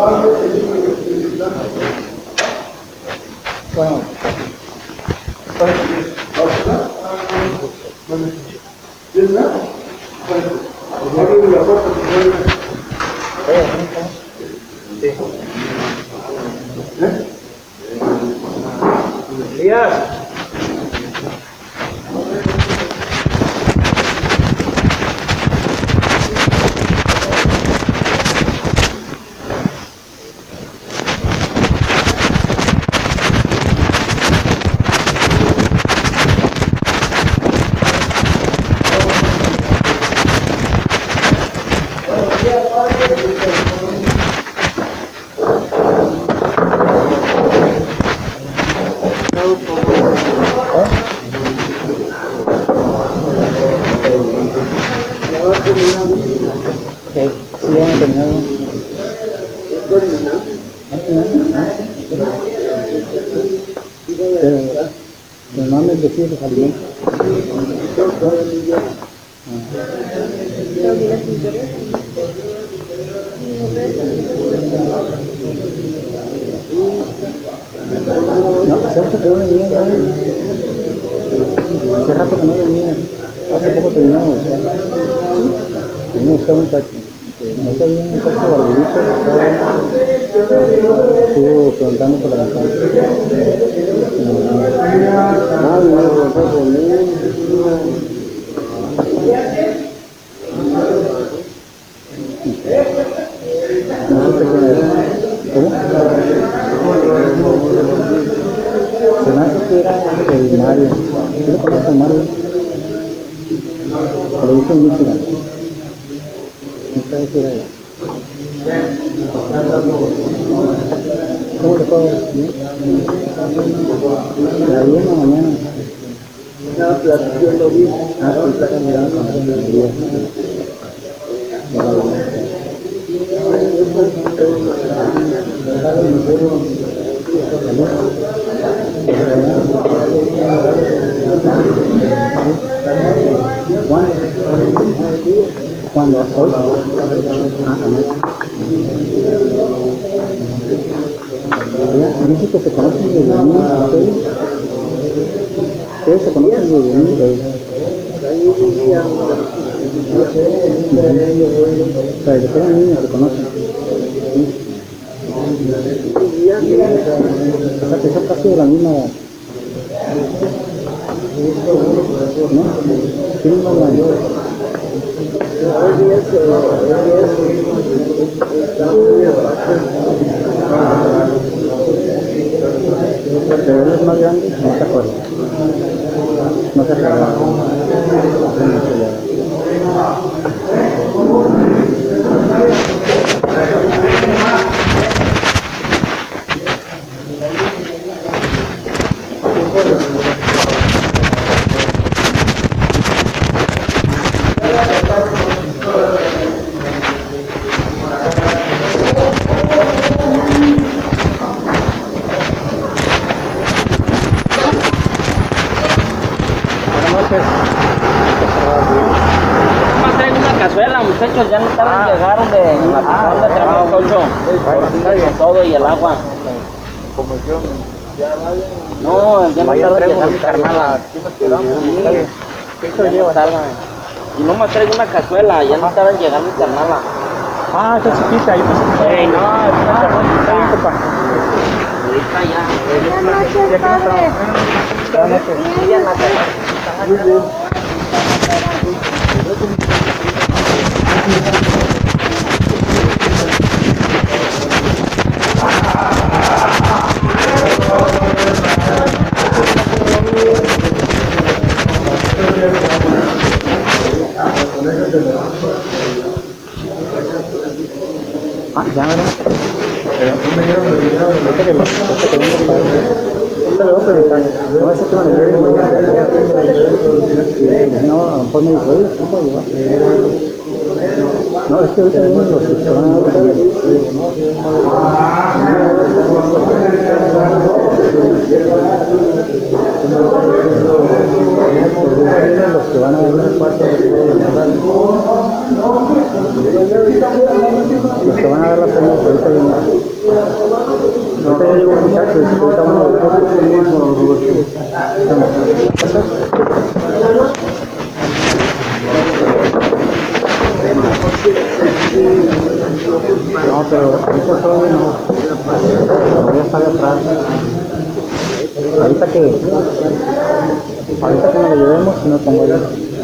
Normalmente sí los alimentos. No, hace rato que no venía, hace rato que no venía, hace poco terminamos, tenemos un taxi, no sabía un taxi barbudito que estuvo preguntando por la ventana. ¿Cómo? Se me hace que era el Mario. ¿Tú lo conoces a Mario? Lo hizo en Michigan. No sabes si era él. ¿Cómo le puedo ver? La vi en la mañana. Ah, sí, está mirando con el día. ¿Cuándo? ¿Hoy? Dice que se conocen desde niños, ustedes se conocen desde niños. O sea, desde que eran niños se conocen. O sea, que son casi de la misma edad. ¿No? Tienen más mayores. Pero él es más grande, no se acuerda. No se acuerda. Muchachos, ya no tardan, llegaron de la tienda de trabajo 8 con todo y el agua. Como yo, ya vaya. No, ya no tardan llegar mi carnal. ¿Qué lleva? Y no me traigo una cazuela, ya no tardan llegar mi carnal. Ah, está chiquita, yo pensé que no, está bien, compa. Ahorita ya. Ah, ya, ¿verdad? Ahorita que vengo para ahorita le voy a preguntar. No voy a hacer que me lo no, a lo mejor me dijo, oye, ¿qué puedo llevar? No, es que ahorita vienen los que van a dar también. Los que van a dar el cuarto. Los que van a dar la señal, ahorita vienen. Ahorita ya llegó un muchacho, dice que ahorita van a volver. No, pero ahorita todavía no. Todavía está de atrás. Ahorita que nos lo llevemos y nos pongo yo.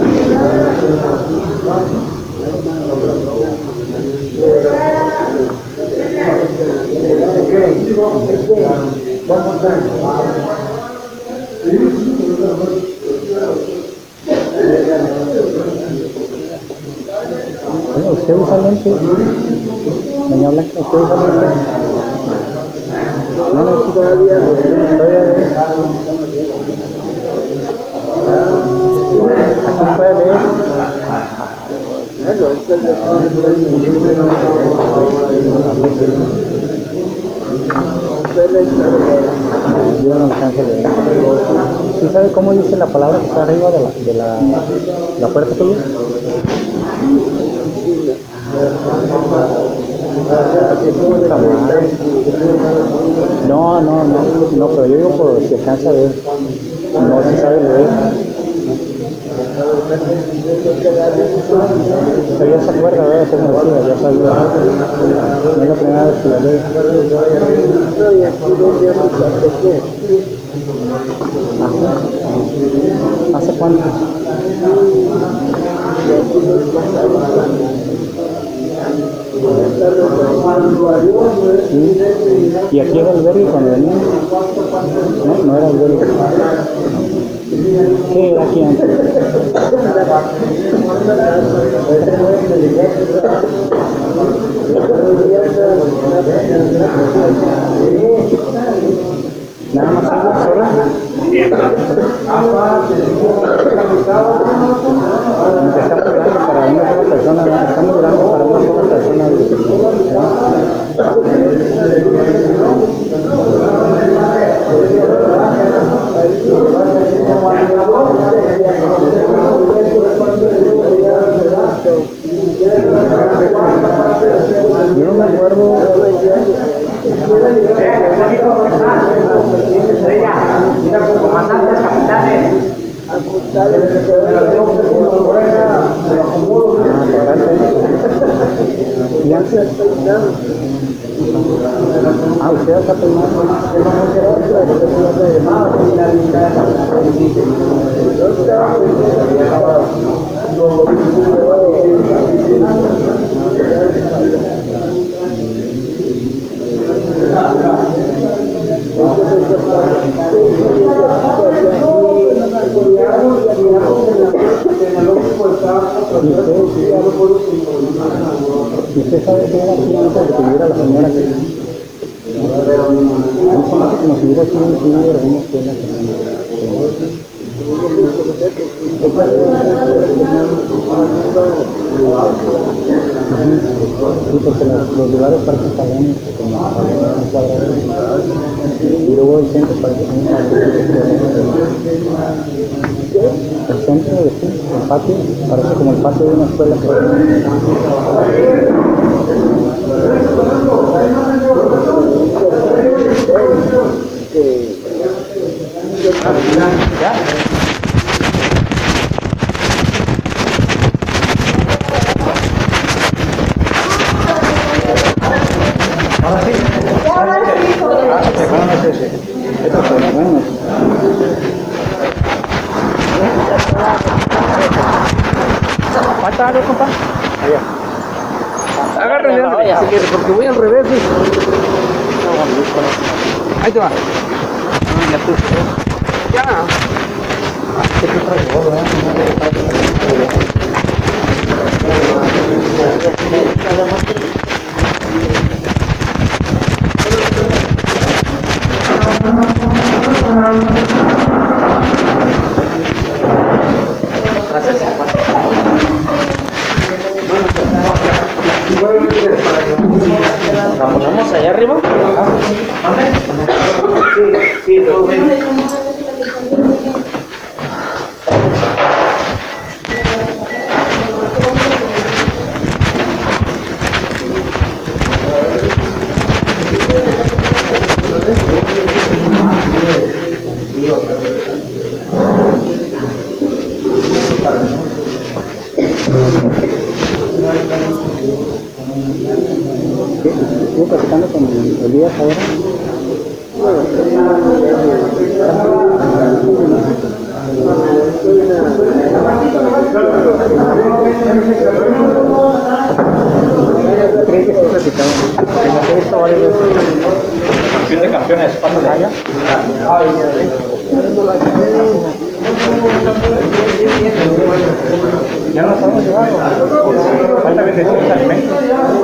¿Usted usa lente? Doña Blanca, ¿usted usa lente? No, todavía aquí puede leer. Yo no alcanzo a leer. ¿Sí sabe cómo dice la palabra que está arriba de la puerta tuya? No, pero yo digo por si alcanza a ver. No, si sabe leer. Pero ya se acuerda, ¿verdad? Como decía, ya sabía. No es la primera vez que la leo. ¿Hace cuánto? Sí. ¿Y aquí era albergue cuando venía? No era albergue. ¿Qué era aquí antes? Nada más algo sola. Está muy grande para una sola persona, está muy grande para una sola persona. Yo no me acuerdo. Comandantes, capitanes. ¿Y antes? Usted está peinando. ¿Y usted sabe qué era aquí antes de que viviera la señora aquí? Como si hubiera sido un tío de alguna escuela. Sí, porque los lugares parecen salones, como un cuadrado. Y luego el centro parece un el centro de aquí, el patio, parece como el patio de una escuela. ¿Ya? Ahora sí. Buenas noches. Esto es bueno. ¿Falta algo, compa? Allá. Agárrenle, Andrés, si quieres, porque voy al revés. ¿Sí? Ahí te va. Ya. ¿Qué te traes, ¿Vamos allá arriba? Sí, todo bien. Estuve platicando con Elías ahora. ¿Crees que estoy platicando? He visto varias veces. Campeón de campeones, paso de allá. Ya nos hemos llevado. Falta bendecidos alimentos.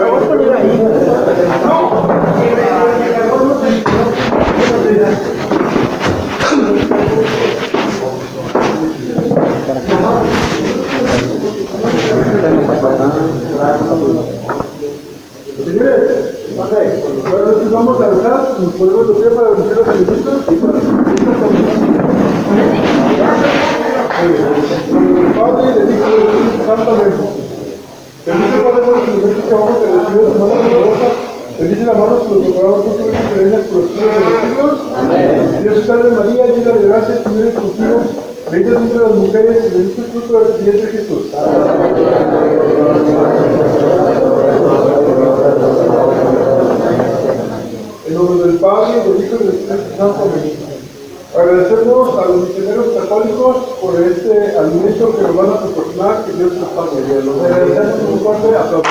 Señores, ahora sí vamos a hablar, nos podemos decir para decir los alimentos y para el Padre y el Hijo y el Espíritu Santamente. Bendice Padre los alimentos que vamos a recibir de mano poderosa. Bendice la mano sobre los preparados por tus diferencias por los siglos de los siglos. Dios te salve María, llena de gracia, el Señor es contigo. Bendita entre las mujeres y bendito el fruto de tu vientre Jesús. En nombre del Padre, del Hijo y del Espíritu Santo. Amén. Agradecemos a los misioneros católicos por este alimento que nos van a proporcionar, que Dios nos pague. Los agradecemos un fuerte aplauso.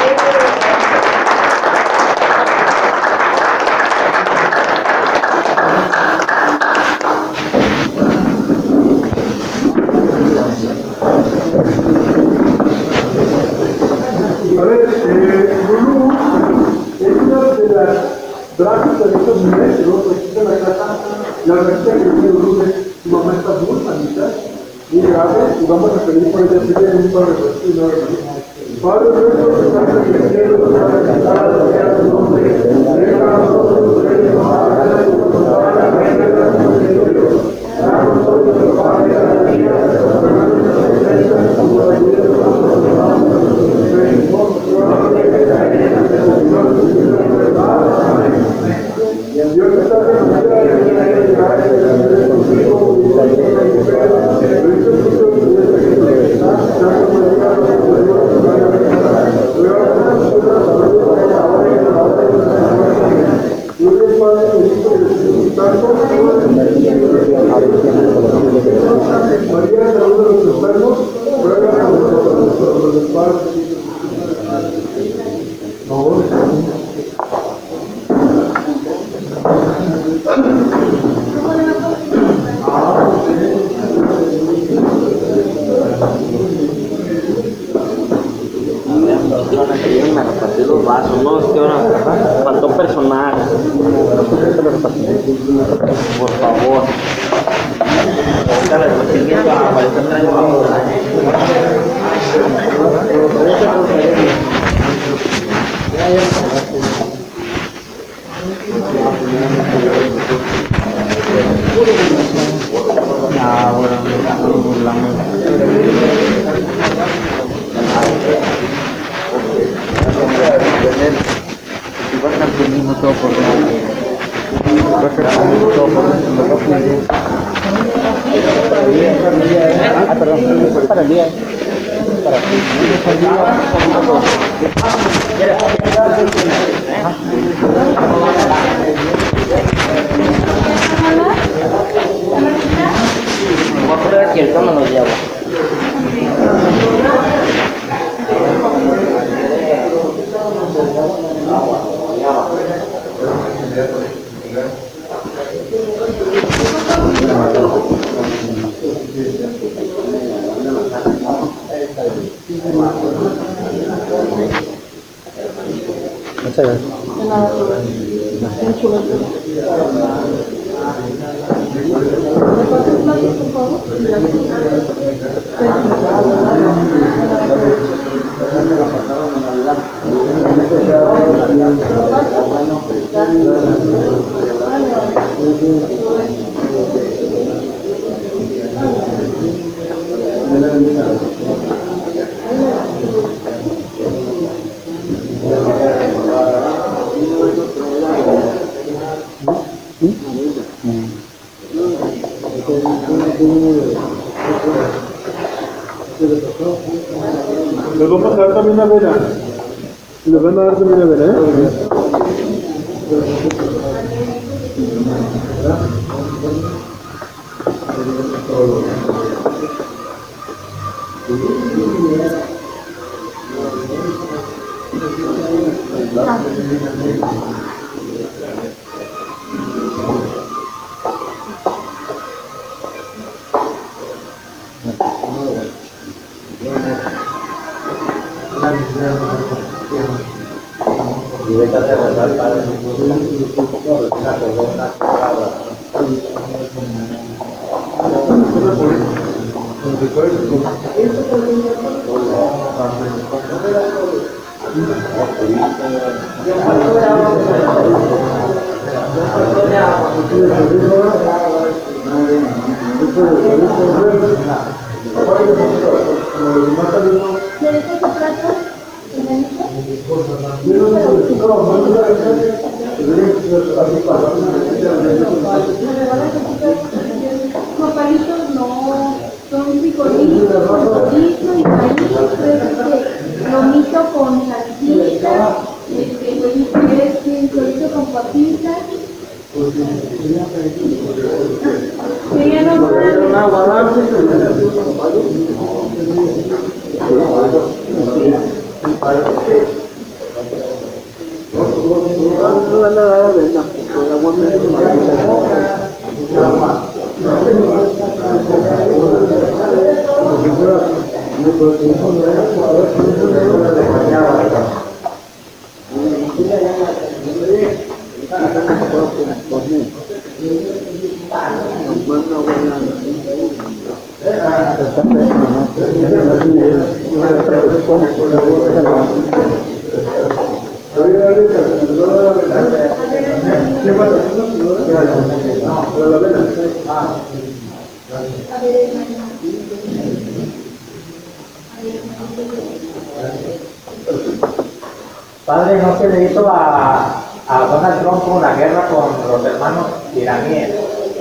A ver, Lulú es una de las brazos de estos niveles que luego existe en la casa. La receta que tiene Lulú es: su mamá está muy malita, muy grave, y vamos a pedir por ella si tiene un par de respuestas y no de Padre nuestro que estás en el cielo, santificado sea tu nombre, venga a nosotros tu reino, hágase tu voluntad en la tierra como en el cielo. Danos hoy nuestro pan de cada día, perdónanos nuestras ofensas como también nosotros perdonamos. Dios está María, saluda a los enfermos, ruega por nosotros, los padres. Me repartí los vasos, no, es que ahora faltó personal. Por favor. Ah, perdón, es para el día. Para Voy a poner aquí el cámara de agua. muchas gracias. Les vamos a dar también una vela. Le van a dar también a ver, ¿eh? No, palitos no, son frijolitos, frijolito y palitos, lomito con salsita, frijolito con papitas. Quería Padre, ¿no se le hizo a Donald Trump una guerra con los hermanos iraníes?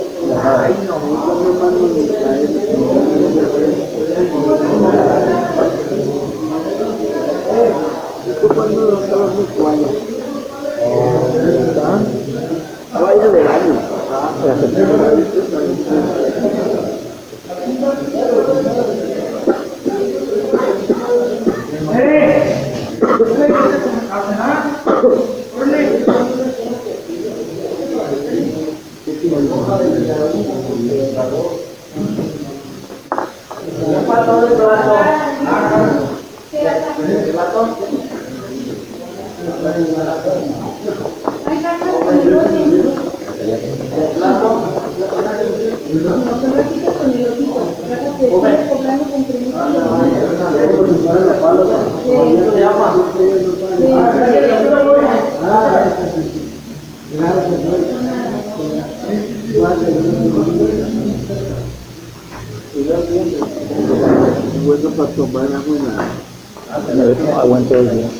Aguanto el día.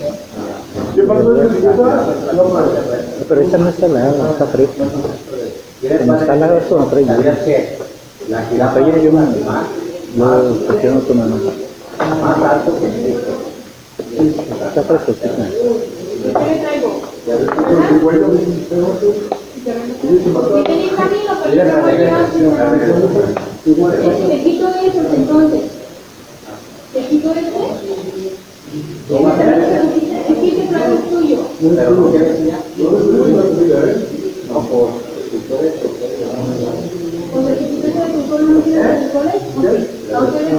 Pero esta no está helada, no está fresca. Cuando está helada esto no trae hielo. La trae yo prefiero tomar más. Está fresquecita. Te quito eso entonces. ¿Te quito este? Este plato es tuyo. ¿Con el que quitas el frijol no tienes frijoles? Ok. ¿A ustedes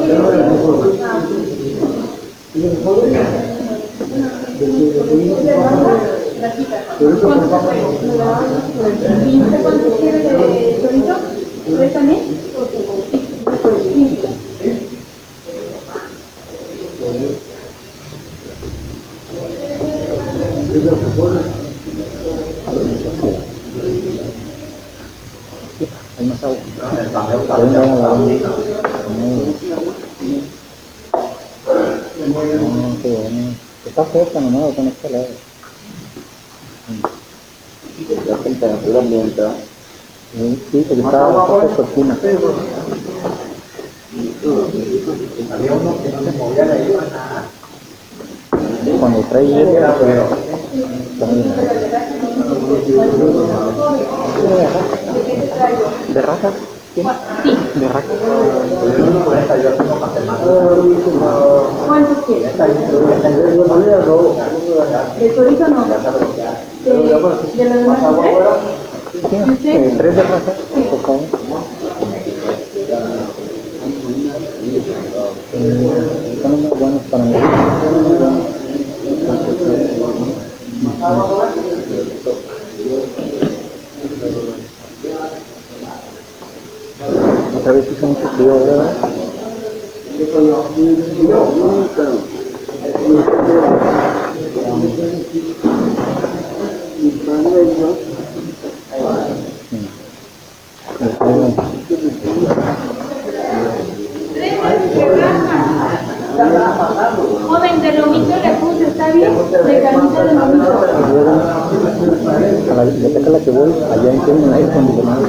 ¿Y usted cuánto quiere de chorizo? ¿Usted también? Sí. Hay más agua. No, qué bueno. Está fresca nomás, con esta helada. La temperatura ambiente. Sí, porque está cortina. Había uno que no se movía de ahí para nada. cuando trae hielo, está bien. ¿De raza? ¿Sí? De raza. ¿Cuántos quieres? ¿De chorizo no? ¿De los demás tres? 3 de raza, por favor. Son muy buenos para mí. Otra vez hizo mucho frío, ¿verdad? Joven, de lomito le puse, ¿está bien? De carnita de lomito. A la biblioteca a la que voy, allá tienen un aire acondicionado.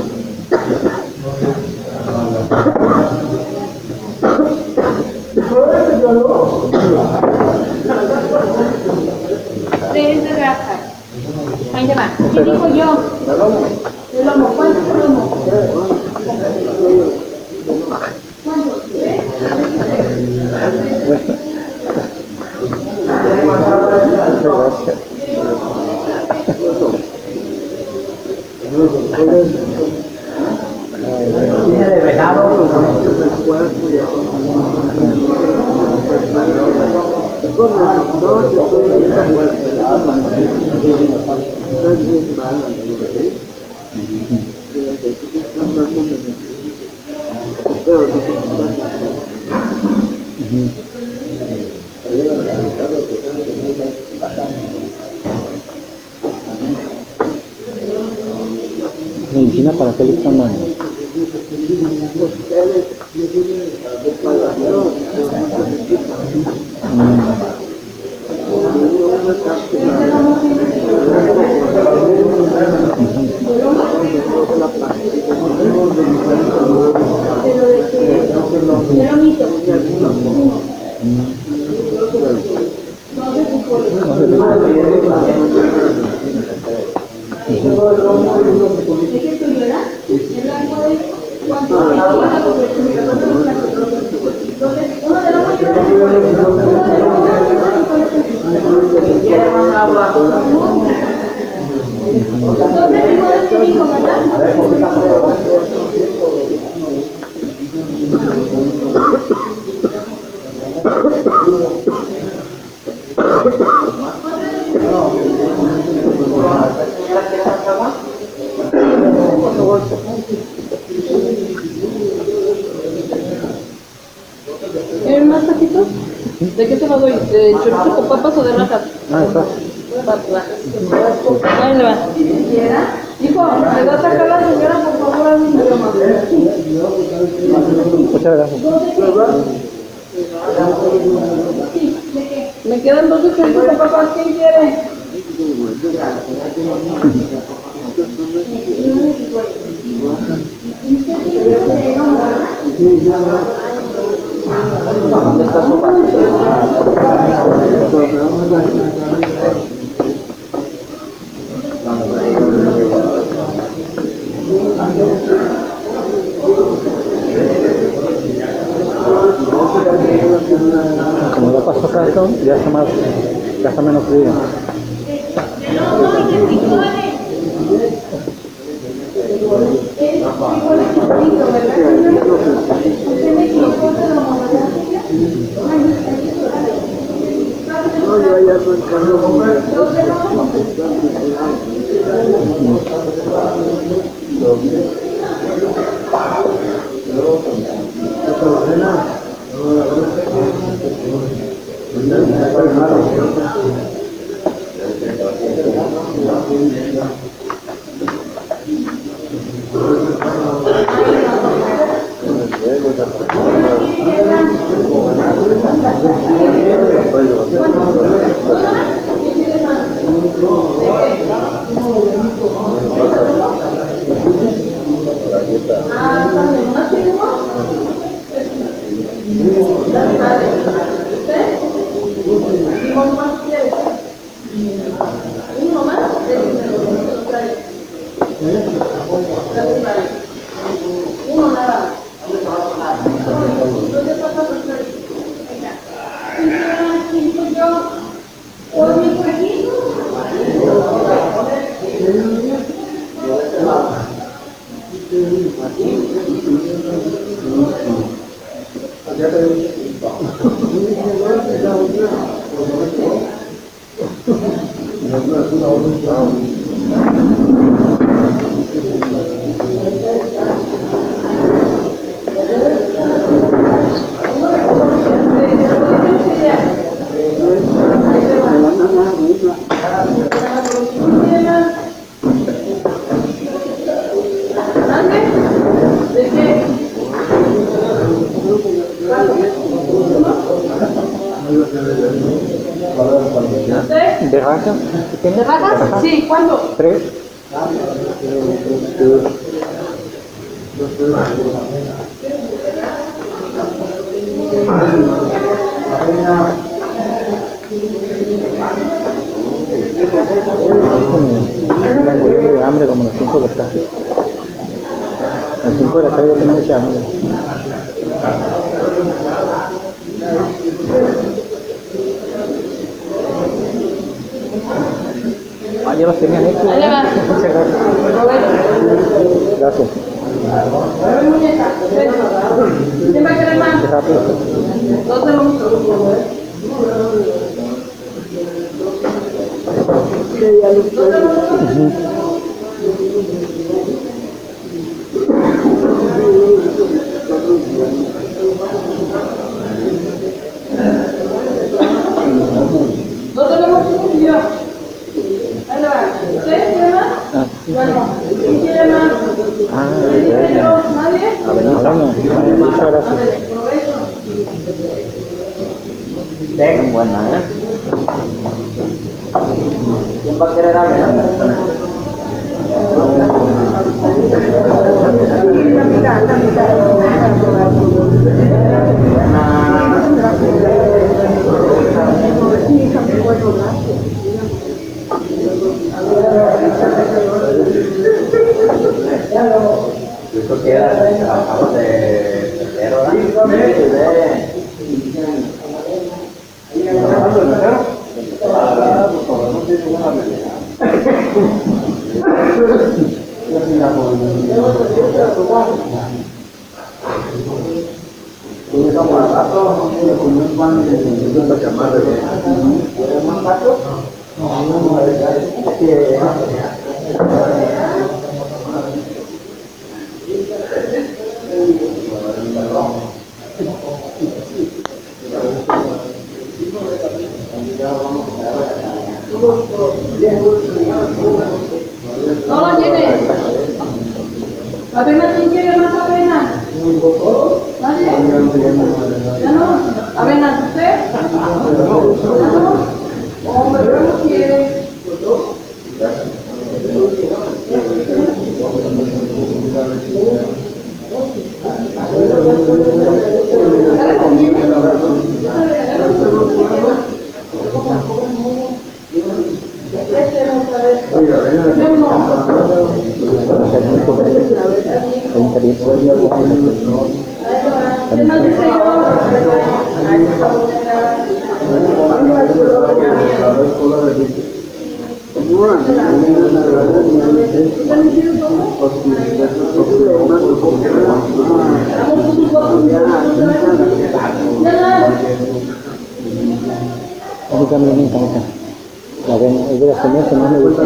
Tres de raza. Ahí te va. ¿Qué digo yo? De lomo. ¿Cuántos de lomo? ¿Cuántos? ¿Tres? Tiene de venado. Medicina para qué le están dando. De lomito. ¿De qué estoy, verdad? ¿El blanco de cuánto? Entonces, uno de lomo y entonces, ¿recuerdas que dijo, verdad? ¿Quieren más taquitos? ¿De qué se los doy? ¿De chorizo con papas o de rajas? Está. Papas. Ahí le va. Hijo, ¿me da a sacar la señora, por favor, a mi idioma? Muchas gracias. Me quedan 2 de chorizo con papas. ¿Quién quiere? ¿Dónde está su Como ya pasó rato, ya está menos frío. ¿Usted? ¿Limón más quiere? Uno nada. ¿De rajas? ¿De rajas? Sí, ¿cuánto? 3. Me muriendo de hambre como a las 5 de la tarde. A las 5 de la tarde ya tenía mucha hambre. Ah, ya los tenían hechos. Ahí le va. Muchas gracias. Gracias. ¿Quién va a querer más? Qué rápido. Dos de los. Dos de los y yo. Ahí le va. ¿Usted quiere más? Ah, Bueno, ¿quién quiere más? ¿Quién quiere yo? ¿Nadie? muchas gracias. Bien buena, ¿eh? ¿Quién va a querer hablar? Esto queda trabajamos de tercero, No lo lleve. Avena, ¿quién quiere más avena? ¿Nadie? ¿Ya no? ¿Avena, usted? ¿Ya no? Hombre, ¿cómo quiere? A mí también me encanta. La avena, es de las comidas que más me gusta.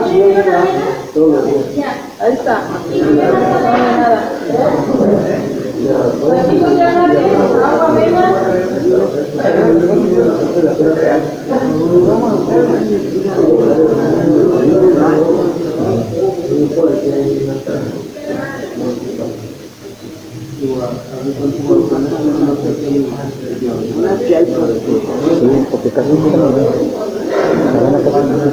Ahí está. No hay nada. Aquí ya agua, avena. Sí, porque casi no se ve. La avena casi no se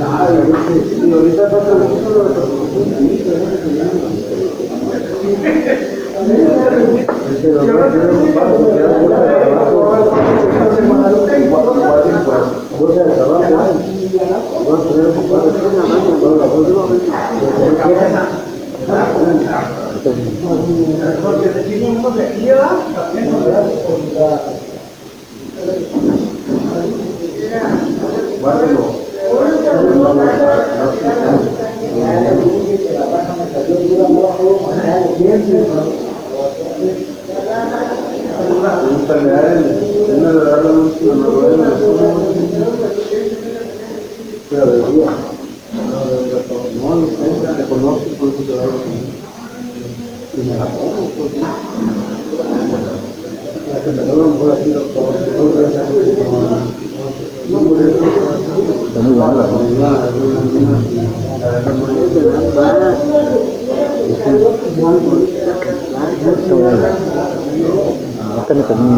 está muy buena la esta me termina.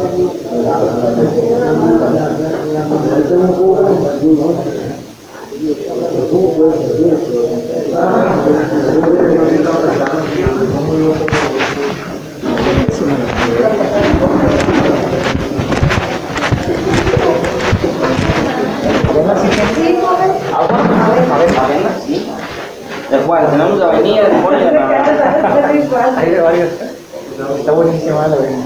Bueno, tenemos avenida, Hay de varios. Está buenísima la avena.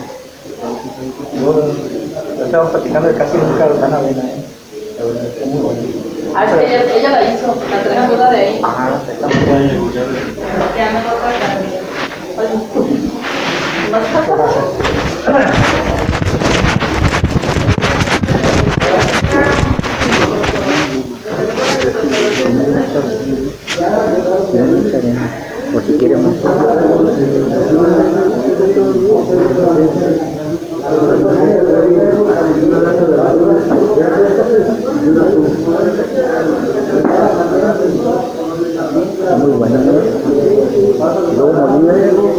Yo estaba platicando de casi nunca dan avena, La avena está muy buena. Ah, es que ella la hizo, la traje toda de ahí. Ajá, está muy buena. Ya me toca Por si quiere más. Está muy buena, ¿no? Y luego molida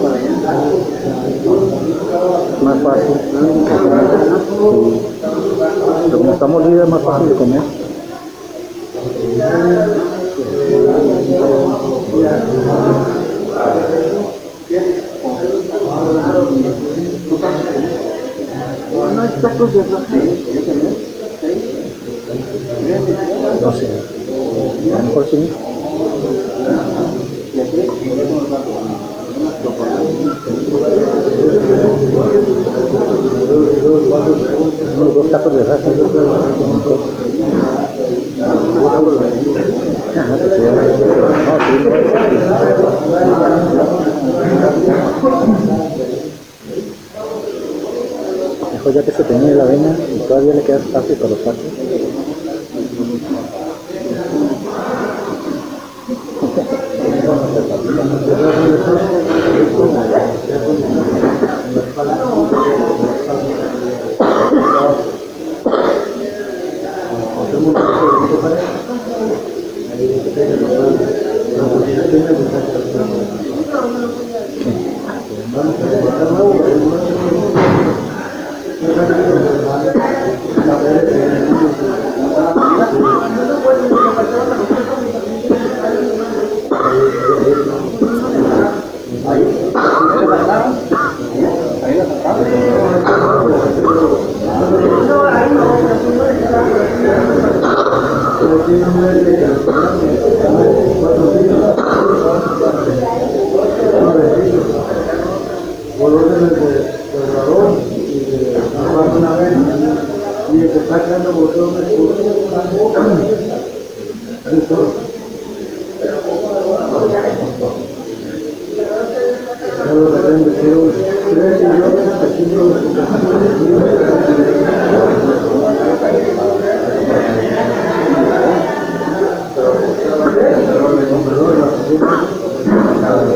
es más fácil. Sí. Pero como está molida es más fácil de comer. No sé, a lo mejor sí. Unos 2 tacos de raza. Ajá, pues ya. No, sí, mejor ya que se tenía la avena y todavía le queda espacio para los tacos.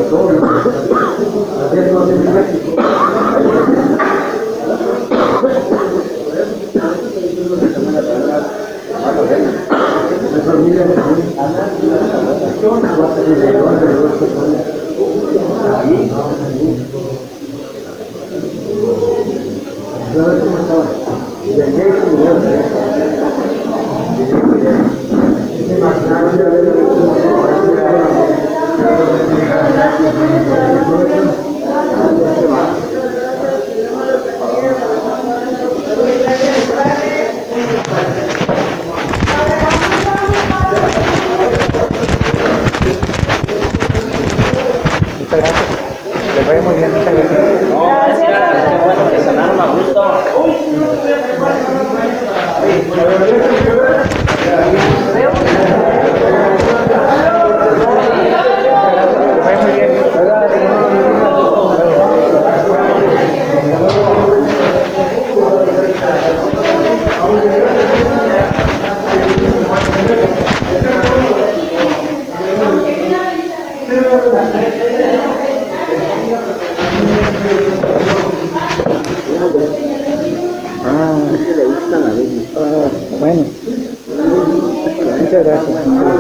todo, ¿no? Así no tiene México. Muchas gracias. Les vaya muy bien, muchas gracias. No, gracias. Qué bueno que sanaron a gusto. Les vaya muy bien. Bueno, muchas gracias.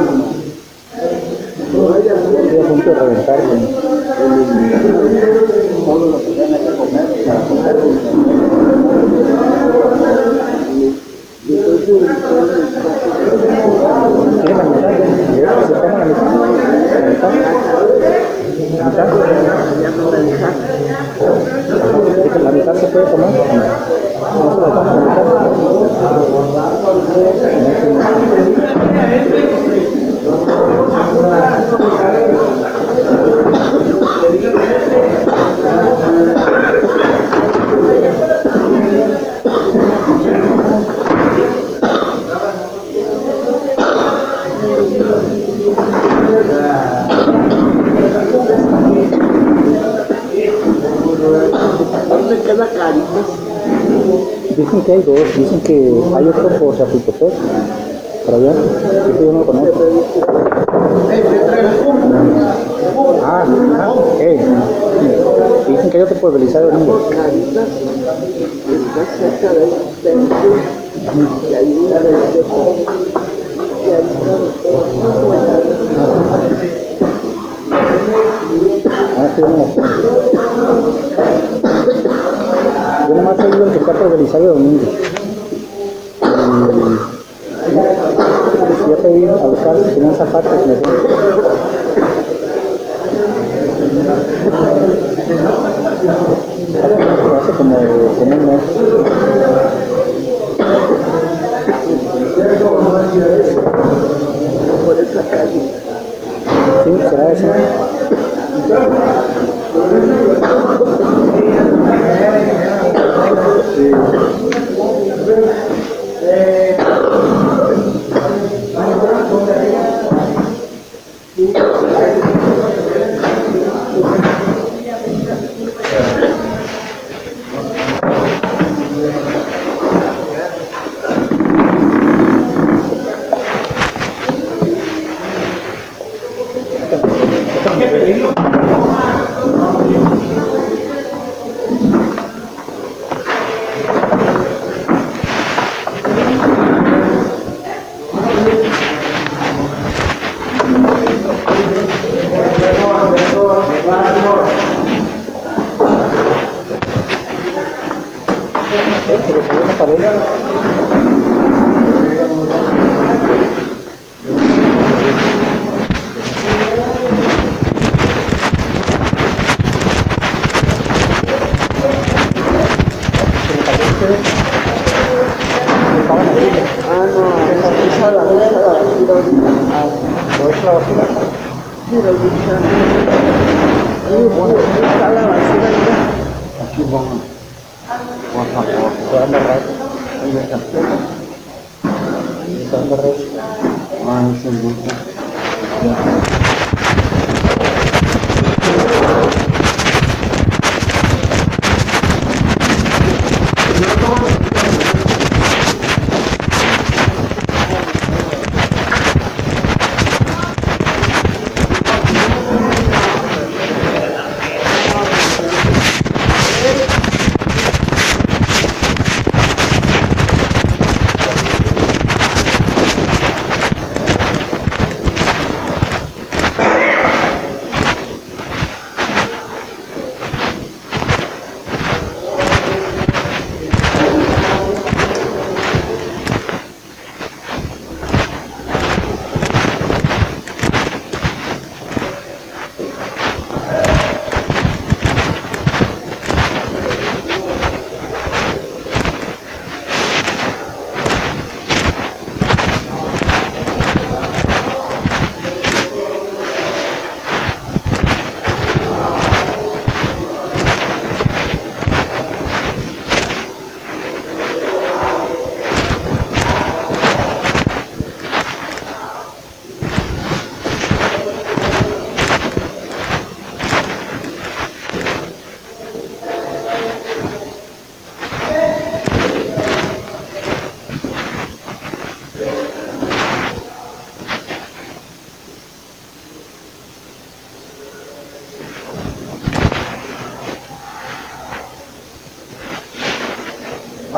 Estoy a punto de reventar. Todo lo que tenga que comer para comer. ¿Quieres la mitad? ¿Se toma la mitad? ¿La mitad? ¿La mitad se puede tomar? ¿No se la toma la mitad? Dicen que hay dos, dicen que hay otro por Chapultepec, por allá, eso yo no lo conozco. Ok. Dicen que hay otro por Belisario Domínguez. Sí, yo no lo conozco. Yo nomás he ido el que está por Belisario Domínguez. Yo pedí a buscar si tenían zapatos. Hace como un mes. Sí, será eso.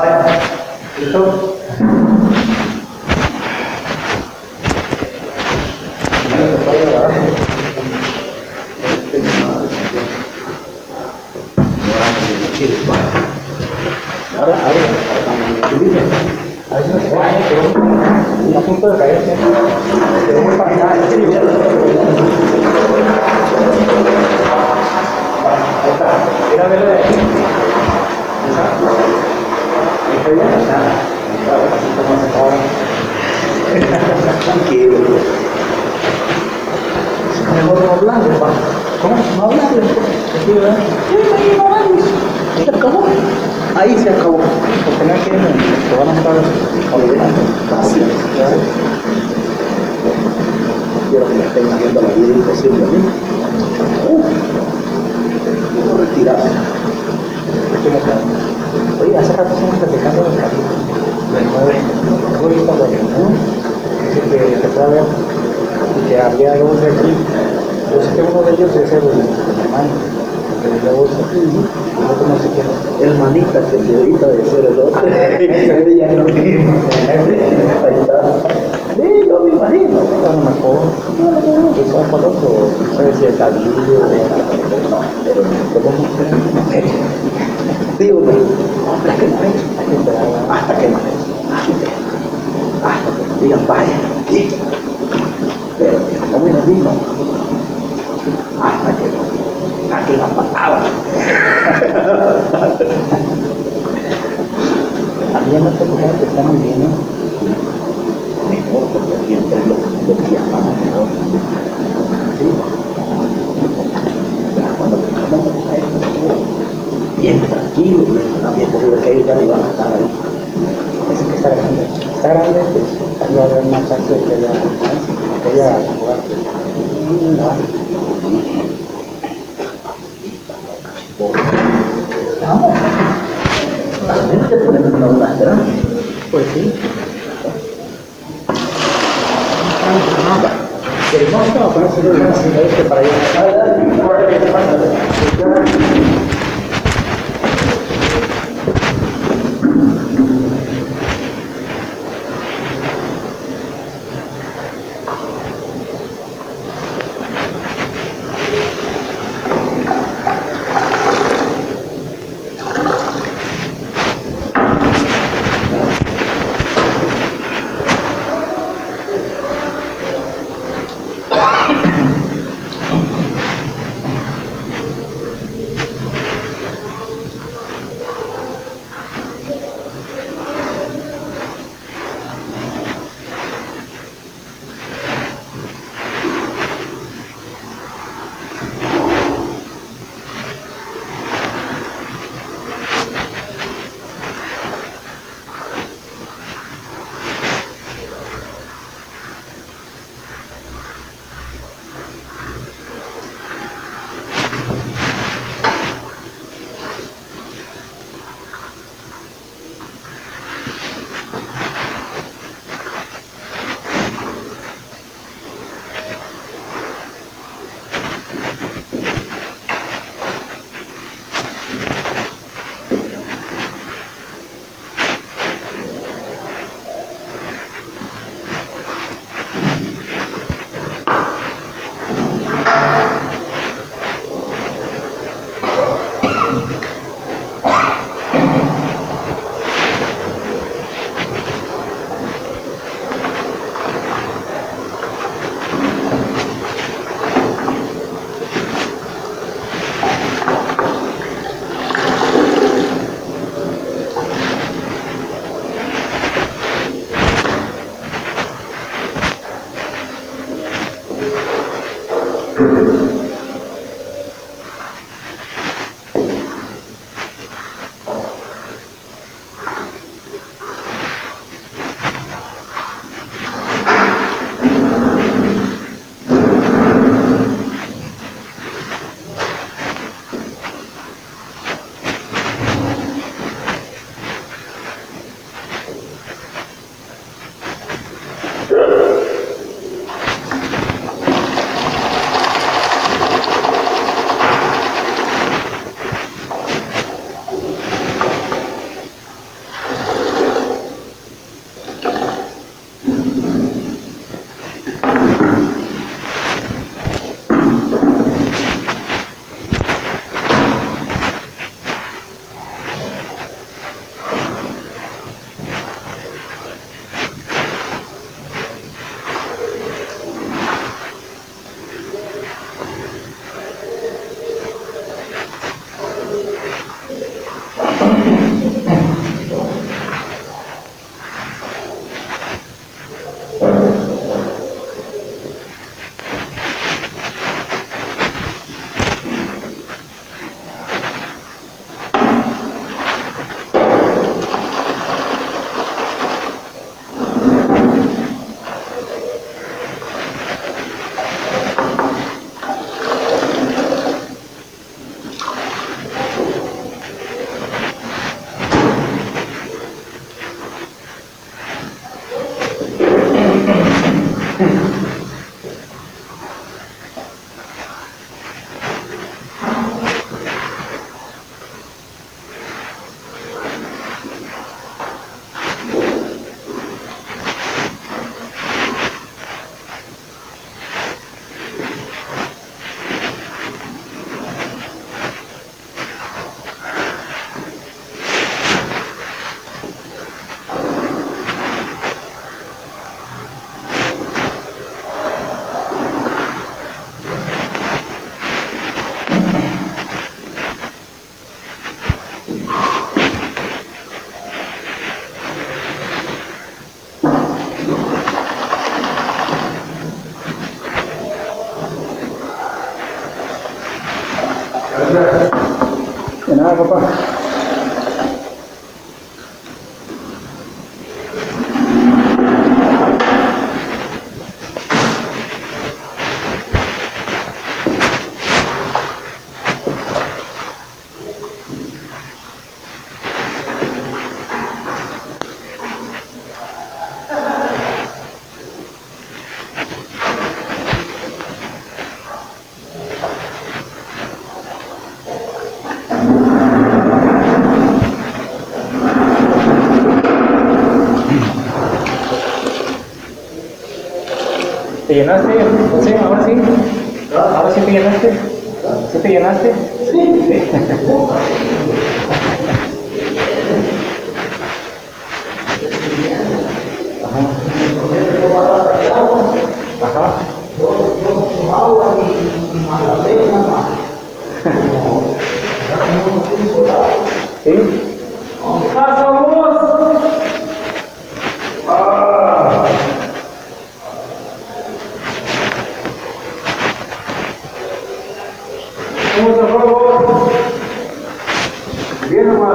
Vaya. ¿Listo? A punto de caerse. Quedó muy para allá, este nivel. Ahí está. Mira, verde. Tranquilo. Mejor no hablar, hermano. ¿Cómo? No hablar. ¿Se acabó? Ahí se acabó. Porque no quieren, se van a estar olvidando. Quiero que me estén haciendo la vida imposible a mí. Quiero retirarme. Oye, hace rato estamos platicando del capítulo del 9. Ahorita lo dice que se puede ver y que había dos de aquí. Yo sé que uno de ellos es el hermano. Luego el otro no sé quién es. El manita que se ahorita de ser el otro. Ya no tiene. Ahí está. Sí, yo me imagino. A lo mejor quizás por otro, no sé si es David o pero Sí, hombre. Hasta que no es. Hasta que no es. Hasta que nos digan, vaya, aquí. Pero como nos dijo, hasta que no saquen la patada. a mí no te preocupes que está muy bien, ¿no? Mejor, porque aquí entre los que llaman mejor. Sí. Pero cuando tengamos a esto, bien tranquilo, también posible que ellos ya no iban a estar ahí. Dicen que está grande. Está grande, pues ahí va a haber más chance de que haya jugar. Vamos. También te ponen una bastante. Pues sí. Pero no estaba para hacer el para allá. Gracias. De nada, papá. ¿Te llenaste, José? ¿Ahora sí? ¿Ahora sí te llenaste? ¿Sí te llenaste? Sí. Ajá. ¿Sí? ¿Cómo está, por favor? Bien, hermano.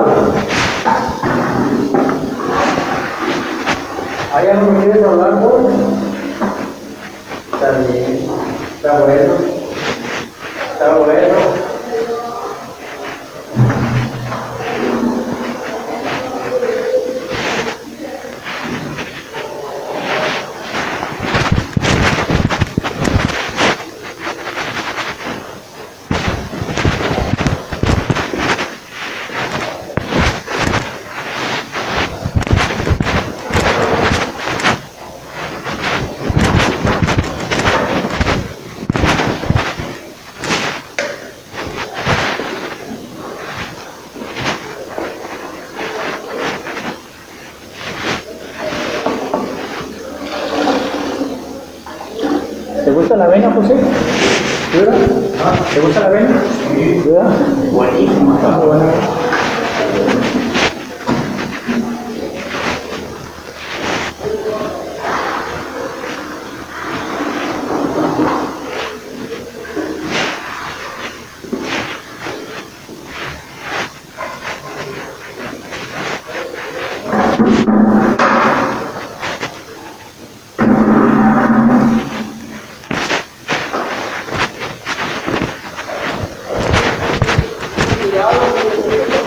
¿Hay algo que quieres hablar, por? Está bien. Está bueno. Está bueno. ¿Te gusta la avena, José? ¿Verdad? ¿Te gusta la avena? Sí. ¿Verdad? Buenísima. Está muy buena. Cuidado,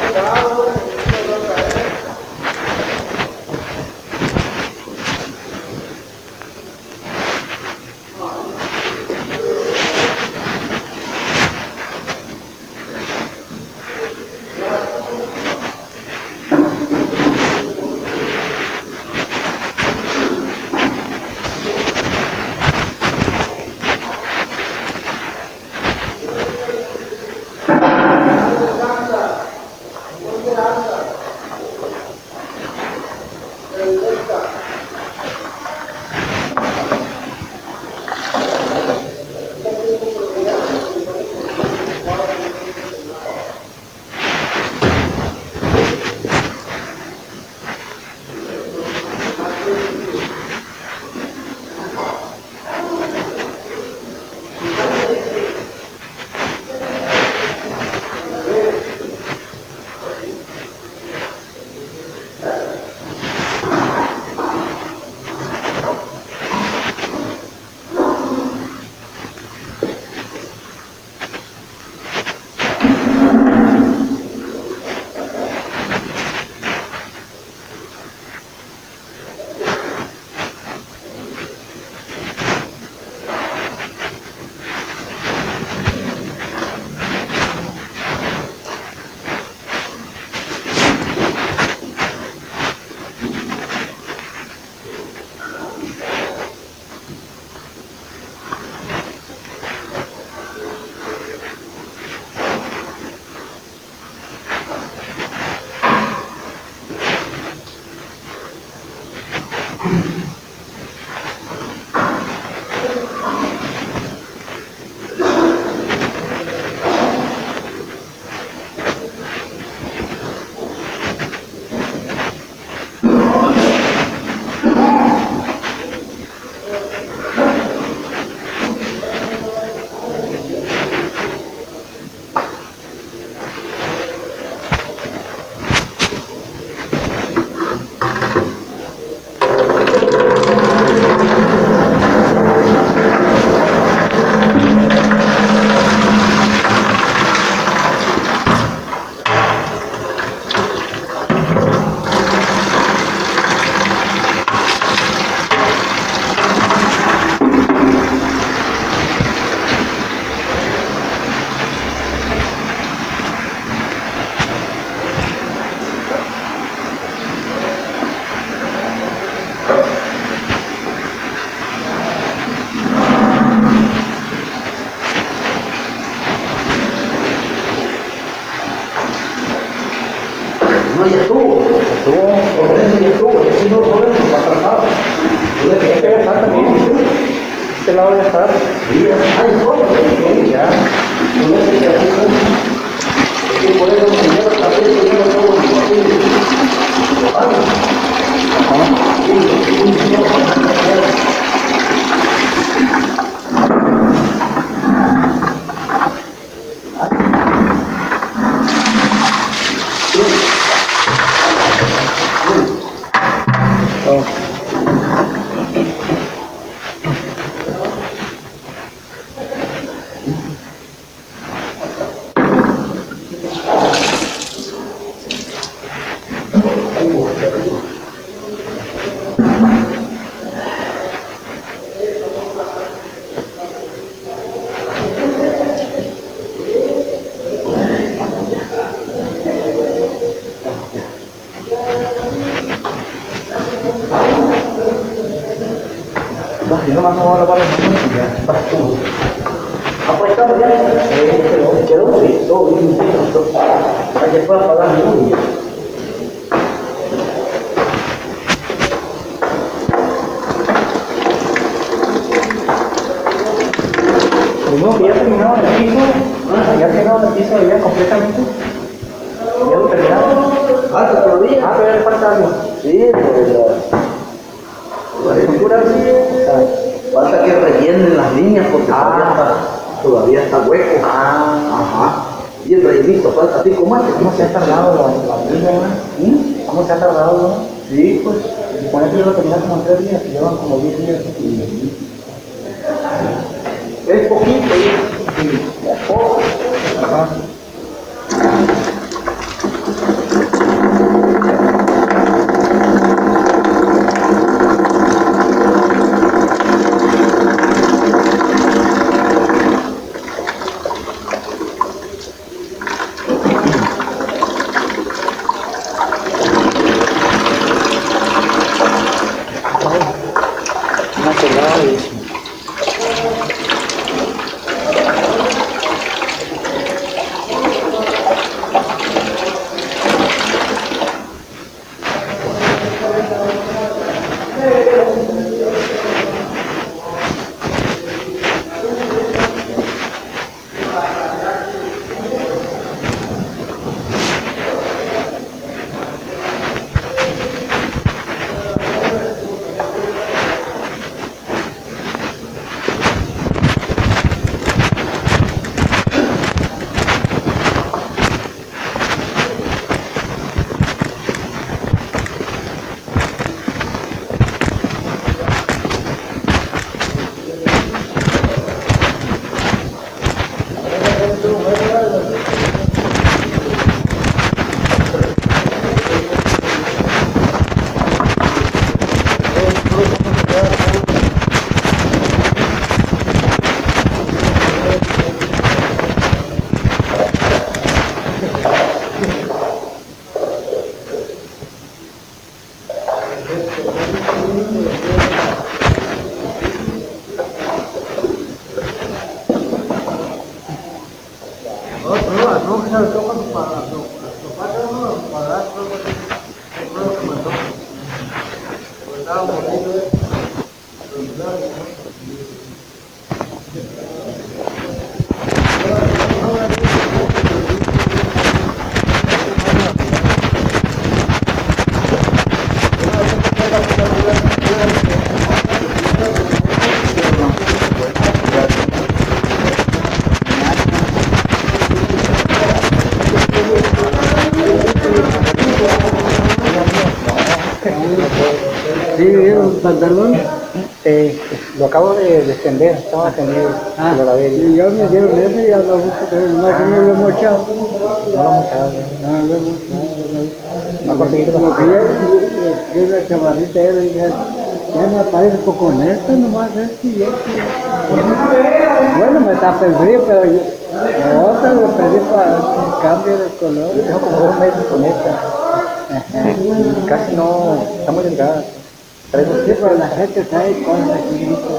No, ya estuvo. Por eso ya estuvo. Y así no podemos pasar nada. Este ya está también. Este lado ya está. Sí, hay todo. Ya. Por eso que así son. Y por eso primero también primero todo el partido. Si no más no va a lavar las manos y ya. Apostamos ya. Quedó bien, todo bien. Para que pueda pagar muy bien. Primero que ya terminaba el piso, ya terminaba el piso ya completamente. Ya lo terminaron. ¿Falta todavía? Ah, pero le falta algo. Sí, La estructura sí. falta que rellenen las líneas porque todavía está hueco. Ajá. Y el rellenito falta así como este. ¿Cómo se ha tardado la vida, no? ¿Cómo se ha tardado, no? Sí, pues. Con esto yo lo terminé como en 3 días, y llevan como 10 días. Es poquito, poco. Ajá. Una quebrada y eso. ¿Sí vieron pantalón? Lo acabo de extender, estaba tendido. Lo lavé. Y yo me dieron eso y ya lo busco, pero más que no lo hemos echado. No lo hemos echado. No lo hemos echado. No ha conseguido Como que bajar. yo la chamarrita era y ya me aparece con esto nomás, esto y esto. Bueno, me tapa el frío, pero yo otra lo pedí para el cambio de color. Yo tengo como 2 meses con esta. Y casi no, está muy delgada. Trae los Sí, pies. pero la gente trae cosas aquí, mucho.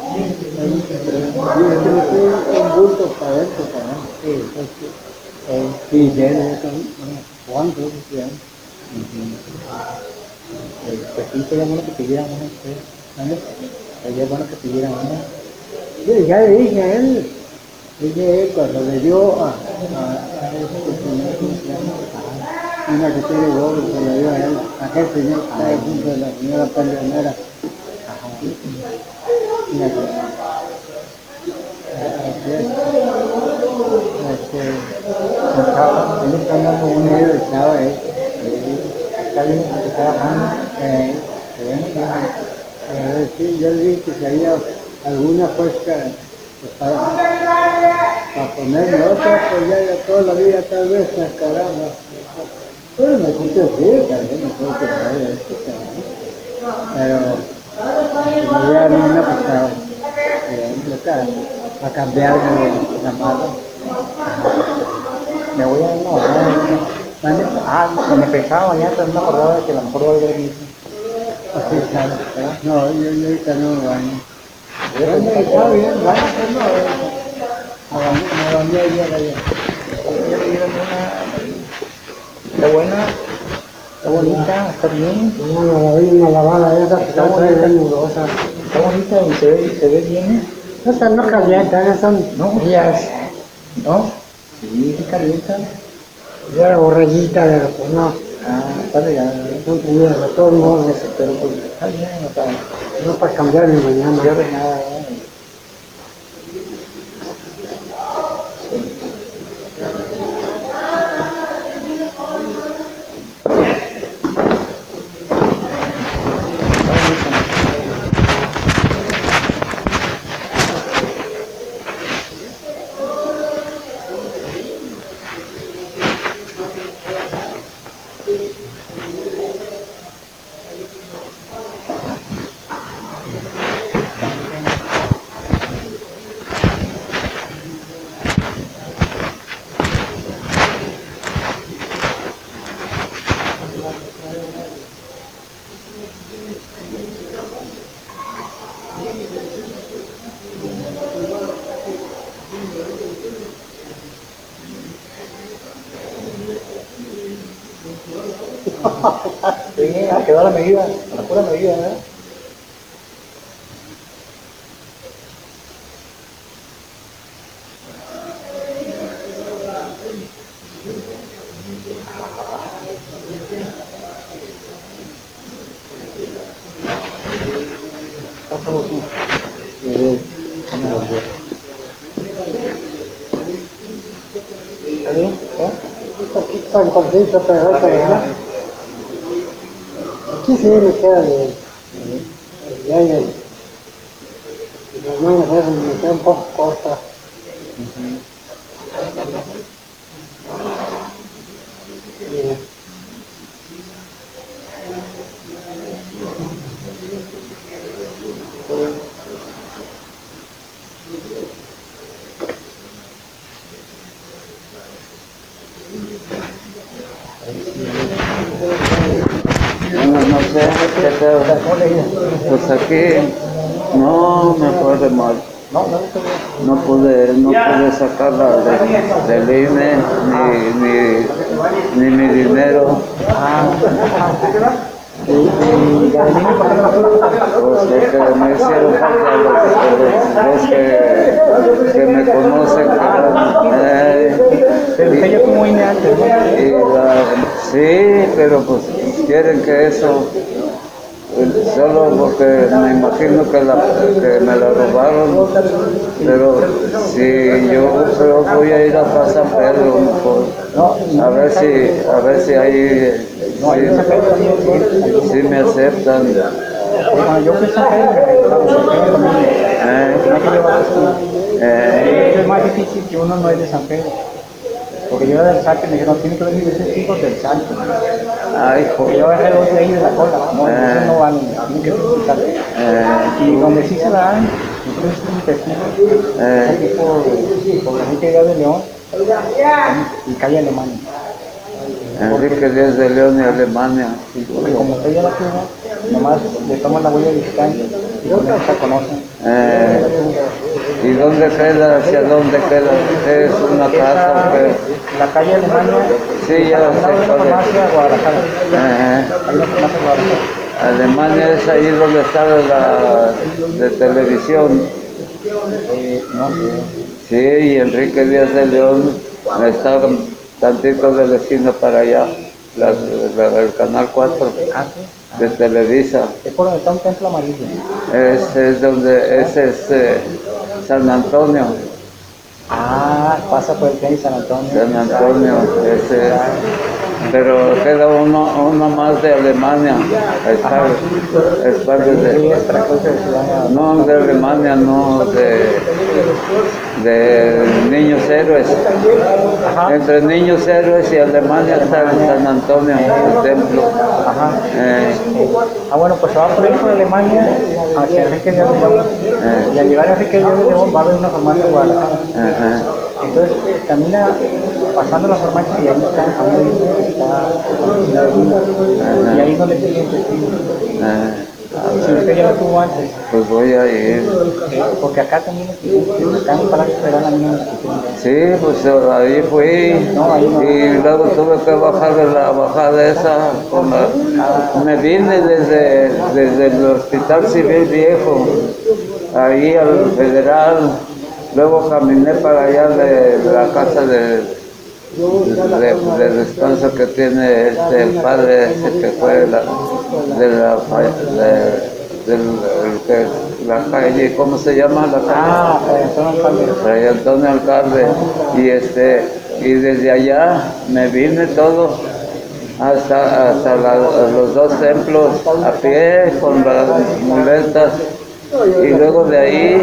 Yo le metí un bulto para adentro también. Sí, lleno de Juan, creo que se llama. Pues sí, sería bueno que pidieran una, ¿vale? Sería bueno que pidieran una. Sí, ya le dije a él, cuando le dio a este señor, ¿cómo se llama? Una que tiene gorro, se le dio a él, a aquel señor que está ahí junto de la señora peleonera. Fíjate. Él está dando un medio de chava, está bien que está trabajando, sí, yo le dije que si había alguna puesta pues, para ponerme otra, pues ya toda la vida tal vez me caramba. Pero me escuché sí, también me puedo quedar de esto, pero me voy a dar una pasada, a cambiarme de la mano. Me voy a dar una bañada. Me pensaba bañar, pero no me acordaba de que a lo mejor voy a ver mismo. Así claro, ¿verdad? No, yo ahorita no me baño. Bueno, está bien, bañate, no. Me bañé ayer. Está buena, está bonita, está bien. Una lavada esa que está bonita, nudosa. Está bonita y se ve bien. Esas no calientan, esas son No, frías. ¿no? Sí, sí calienta. Ya la borreguita, pues no. Está legal. Son frías, de todos modos. Pero pues está bien, No para cambiar mi mañana. no pierde nada. Sí, quedó a la medida, a la pura medida, ¿verdad? ¿Está bien? Aquí está el conflicto, pero ¿verdad? Aquí sí me queda bien. Ya, ya. Las manos esas me quedan un poco cortas. Mira. Bueno, no sé, ¿qué pedo? Pues aquí no me fue de mal. No pude sacarla del INE, ni mi dinero. Pues que me hicieron falta los que me conocen. Pero usted ya como INE antes, ¿no? Sí, pero pues quieren que eso, solo porque me imagino que me la robaron, pero si yo creo voy a ir a San Pedro mejor, a ver si ahí sí me aceptan. Yo fui a San Pedro, es más difícil que uno no es de San Pedro. Porque yo del Salto me dijeron, tiene que venir de esos hijos del Salto. Porque yo agarré dos de ahí de la cola, no, esos no van, tienen que explicar. Y donde sí se la dan, entonces es un testigo, por la gente de León y calle Alemania. Enrique Díaz de León y Alemania. Porque como usted ya la tuvo, nomás le toman la huella digital y con eso se conocen. ¿Y dónde queda? ¿Hacia dónde queda? ¿Es una casa o qué? La calle Alemania. Sí, ya Hay sé una cuál farmacia es. Guadalajara. Ajá. Hay una farmacia Guadalajara. Alemania es ahí donde está la de televisión. No sé. Sí, y Enrique Díaz de León está tantito de la esquina para allá, el canal 4 Ah, sí. de Televisa. Es por donde está un templo amarillo. Es donde, ese es San Antonio. Ah, pasa por el tren de San Antonio. San Antonio, ese es. Pero queda uno más de Alemania. Es parte Sí, es para cosas de ciudad. no de Alemania, no de Niños Héroes. Ajá. Entre Niños Héroes y Alemania está en San Antonio, el templo. Ajá. Bueno, pues se va por ahí por Alemania hacia Enrique Díaz de León. Y al llegar a Enrique Díaz de León va a haber una farmacia en Guadalajara. Entonces camina pasando la farmacia y ahí está el familia, está y ahí no le piden testigo. Si usted ya lo tuvo antes. Pues voy a ir. Porque acá también acá en Palacio Federal a mí no me pusieron. Sí, pues ahí fui No, ahí no. y luego tuve que bajar de la bajada esa. Me vine desde el Hospital Civil Viejo, ahí al Federal. Luego caminé para allá de la casa de descanso que tiene el padre ese que fue la calle, ¿cómo se llama la calle? Fray Antonio Alcalde. Y desde allá me vine todo hasta los dos templos a pie con las muletas. Y luego de ahí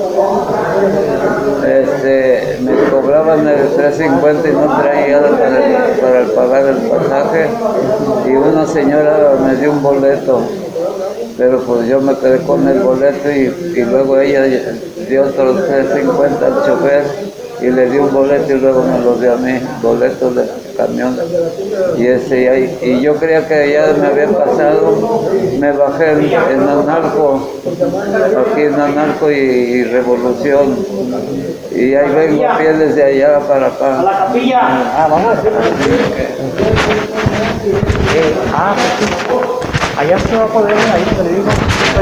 me cobraban el 3.50 y no traía para pagar el pasaje, y una señora me dio un boleto, pero pues yo me quedé con el boleto y luego ella dio otros 3.50 al chofer y le dio un boleto y luego me lo dio a mí, boleto de camión. Y yo creía que ya me había pasado, me bajé en Analco, aquí en Analco y Revolución, y ahí vengo a pie desde allá para acá. ¡A la capilla! Vamos. Pues sí. Allá se va a poder ver, ahí donde le digo.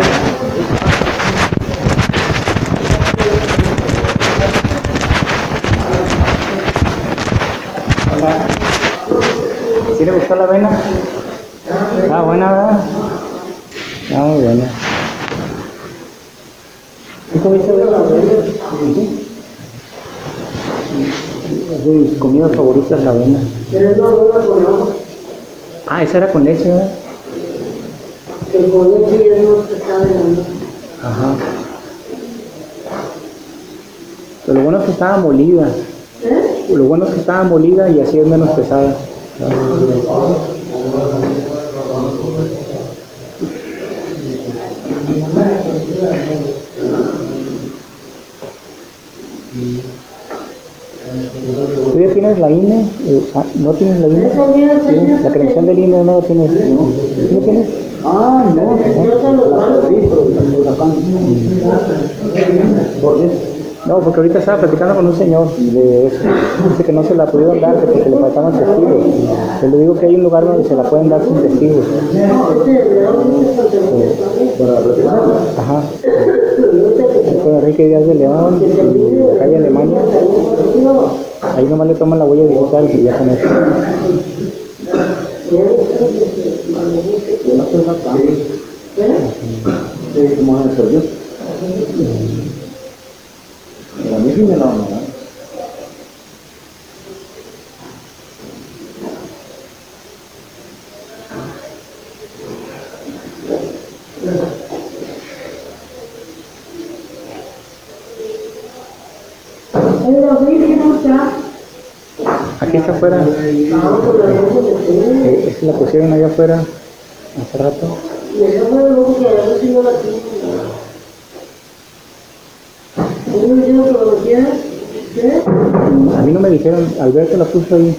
Hola. ¿Sí le gustó la avena? Buena, ¿verdad? Muy buena. ¿Sí comiste avena? Es de mis comidas favoritas, la avena. Esa era con leche, ¿verdad? El con leche ya no se sabe la noche. Ajá. Pero lo bueno es que estaba molida. Lo bueno es que estaba molida y así es menos pesada. ¿Tú ya tienes la INE? ¿No tienes la INE? Sí. La credencial del INE no la tienes. ¿Sí lo tienes? No. No, porque ahorita estaba platicando con un señor de eso. Dice que no se la pudieron dar porque le faltaban testigos. Le digo que hay un lugar donde se la pueden dar sin testigos. Ajá. Con Enrique Díaz de León y la calle Alemania. Ahí nomás le toman la huella digital y ya con eso. ¿Cómo van a ser yo? Pero a mí sí me la van a dar. Aquí está afuera. Esta la pusieron allá afuera hace rato. A mí no me dijeron, Alberto la puso ahí.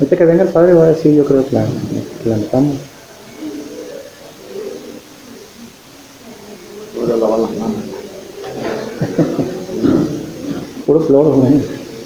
Ahorita que venga el padre va a decir, yo creo que la metamos. Voy a lavar las manos. Puro cloro, güey.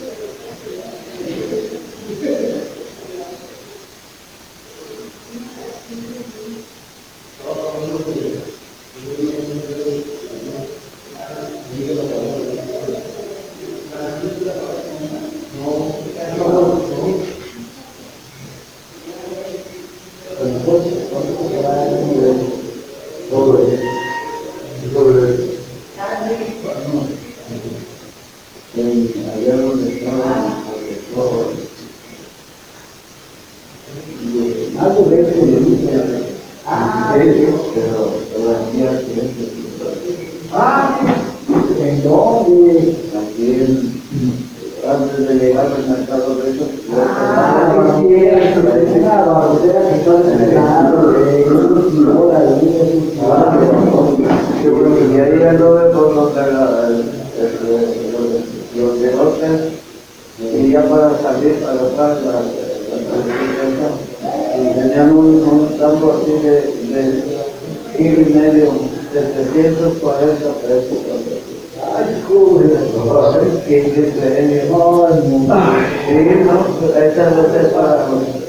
Antes de llegar al mercado de eso, y ahí anduve por los de norte, y ya para salir para atrás y tenían un campo así de kilo y medio, de 740 pesos. Ay, joder, que dice, no, esa es para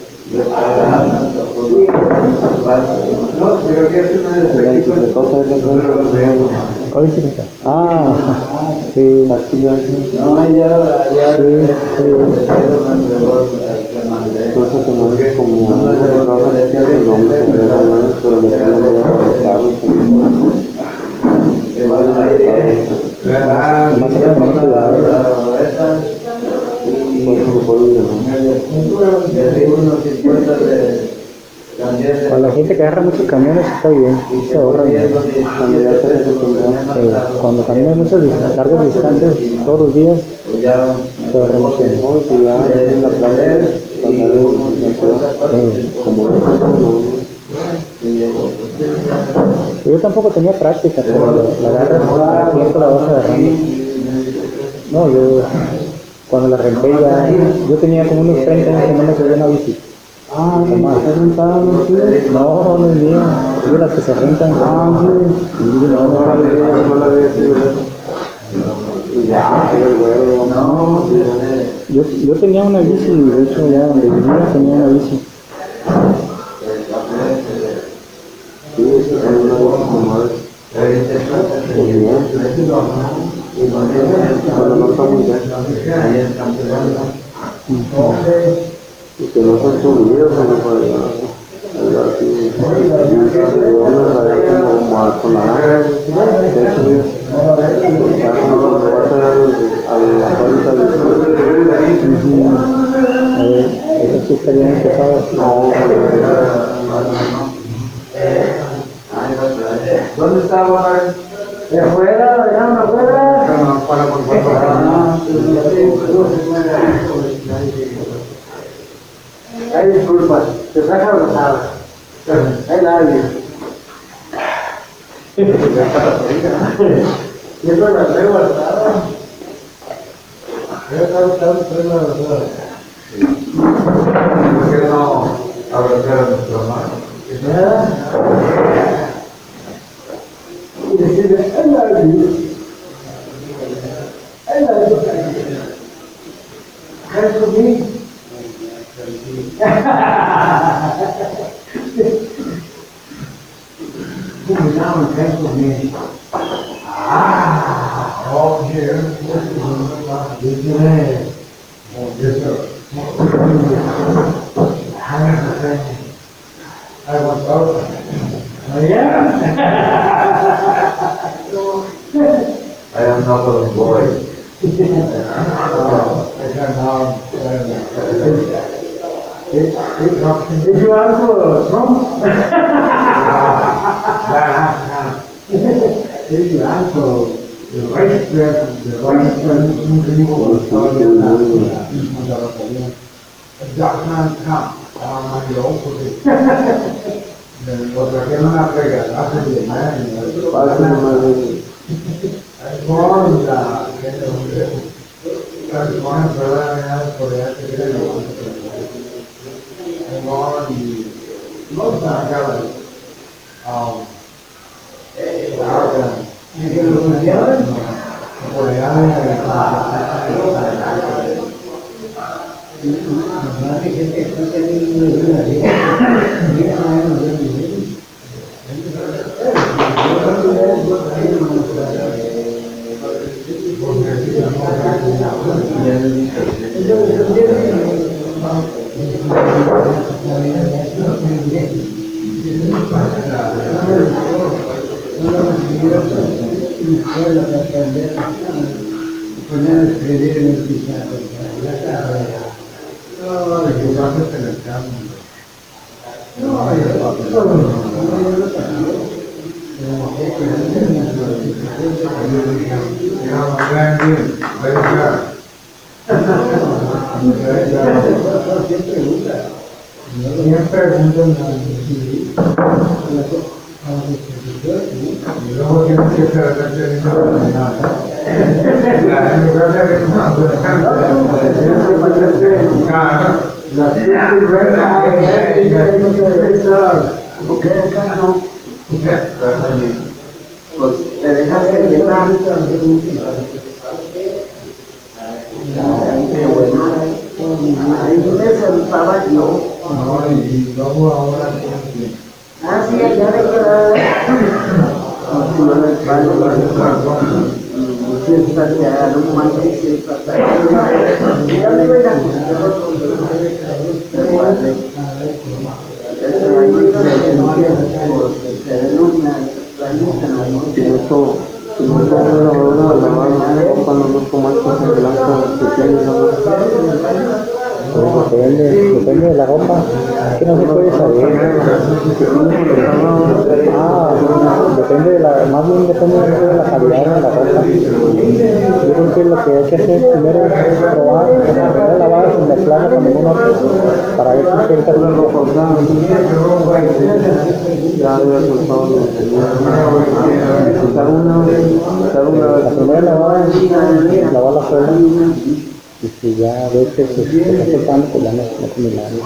no, pero que es una de sí. no, ya, Para la gente que agarra muchos camiones está bien, se ahorra bien. Cuando caminan muchas largas distancias todos los días, se ahorra mucho. Yo tampoco tenía práctica, pero la agarras, tiempo la vas agarrando. No, yo cuando la renté ya, yo tenía como unos 30 años que no me subía una bici. Ah, ¿estás rentado? No, no es mío, yo las que se rentan. Yo tenía una bici, de hecho ya donde vivía tenía una bici. Y que no son subidos, sino para con la Eso sí estaría empezado. ¿Dónde estaba? ¿De afuera? ¿Dejaron afuera? Ay, disculpa, te traje abrazada. Ay, nadie. Y esto la traigo abrazada. Traigo abrazada. ¿Por qué no abrazar a nuestro hermano? Y decirle, I love you. I love you. Care for me. Put me down and care for me. Oh, here. This is it. Oh, yes, sir. 100%. I want out. Oh, yeah? I am not a boy. I can now. Did you answer Trump? Did you answer the vice president? The vice president Donald Trump. Porque que no la pega, hace bien, por la gente, por la Depende de la ropa, es que no se puede saber. Depende de la, más bien depende de la calidad de la ropa. Yo creo que lo que hay que hacer primero es probar, primero lavar sin mezclarla con ninguna para ver si suelta el rojo. La primera lavada, lavar la suela. Y si ya ves que se está soltando, pues ya no te milagro.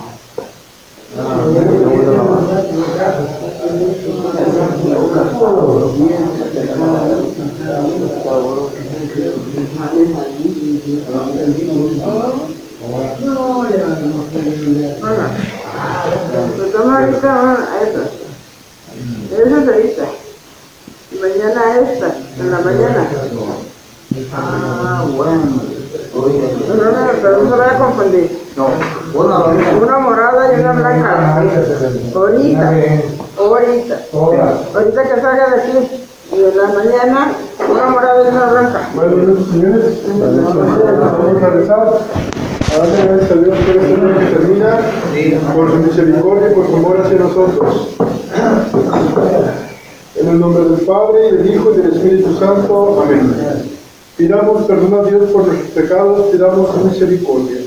Pues toma ahorita esa. Esa es ahorita. Y mañana esta, en la mañana. Bueno. Pero no se vaya a confundir. Una morada y una blanca. Ahorita que salga de aquí. Y en la mañana, una morada y una blanca. Bueno, señores, vamos a rezar. Ahora gracias a Dios por este día que termina, por su misericordia y por su amor hacia nosotros. En el nombre del Padre, y del Hijo, y del Espíritu Santo. Amén. Pidamos perdón a Dios por nuestros pecados, pidamos su misericordia.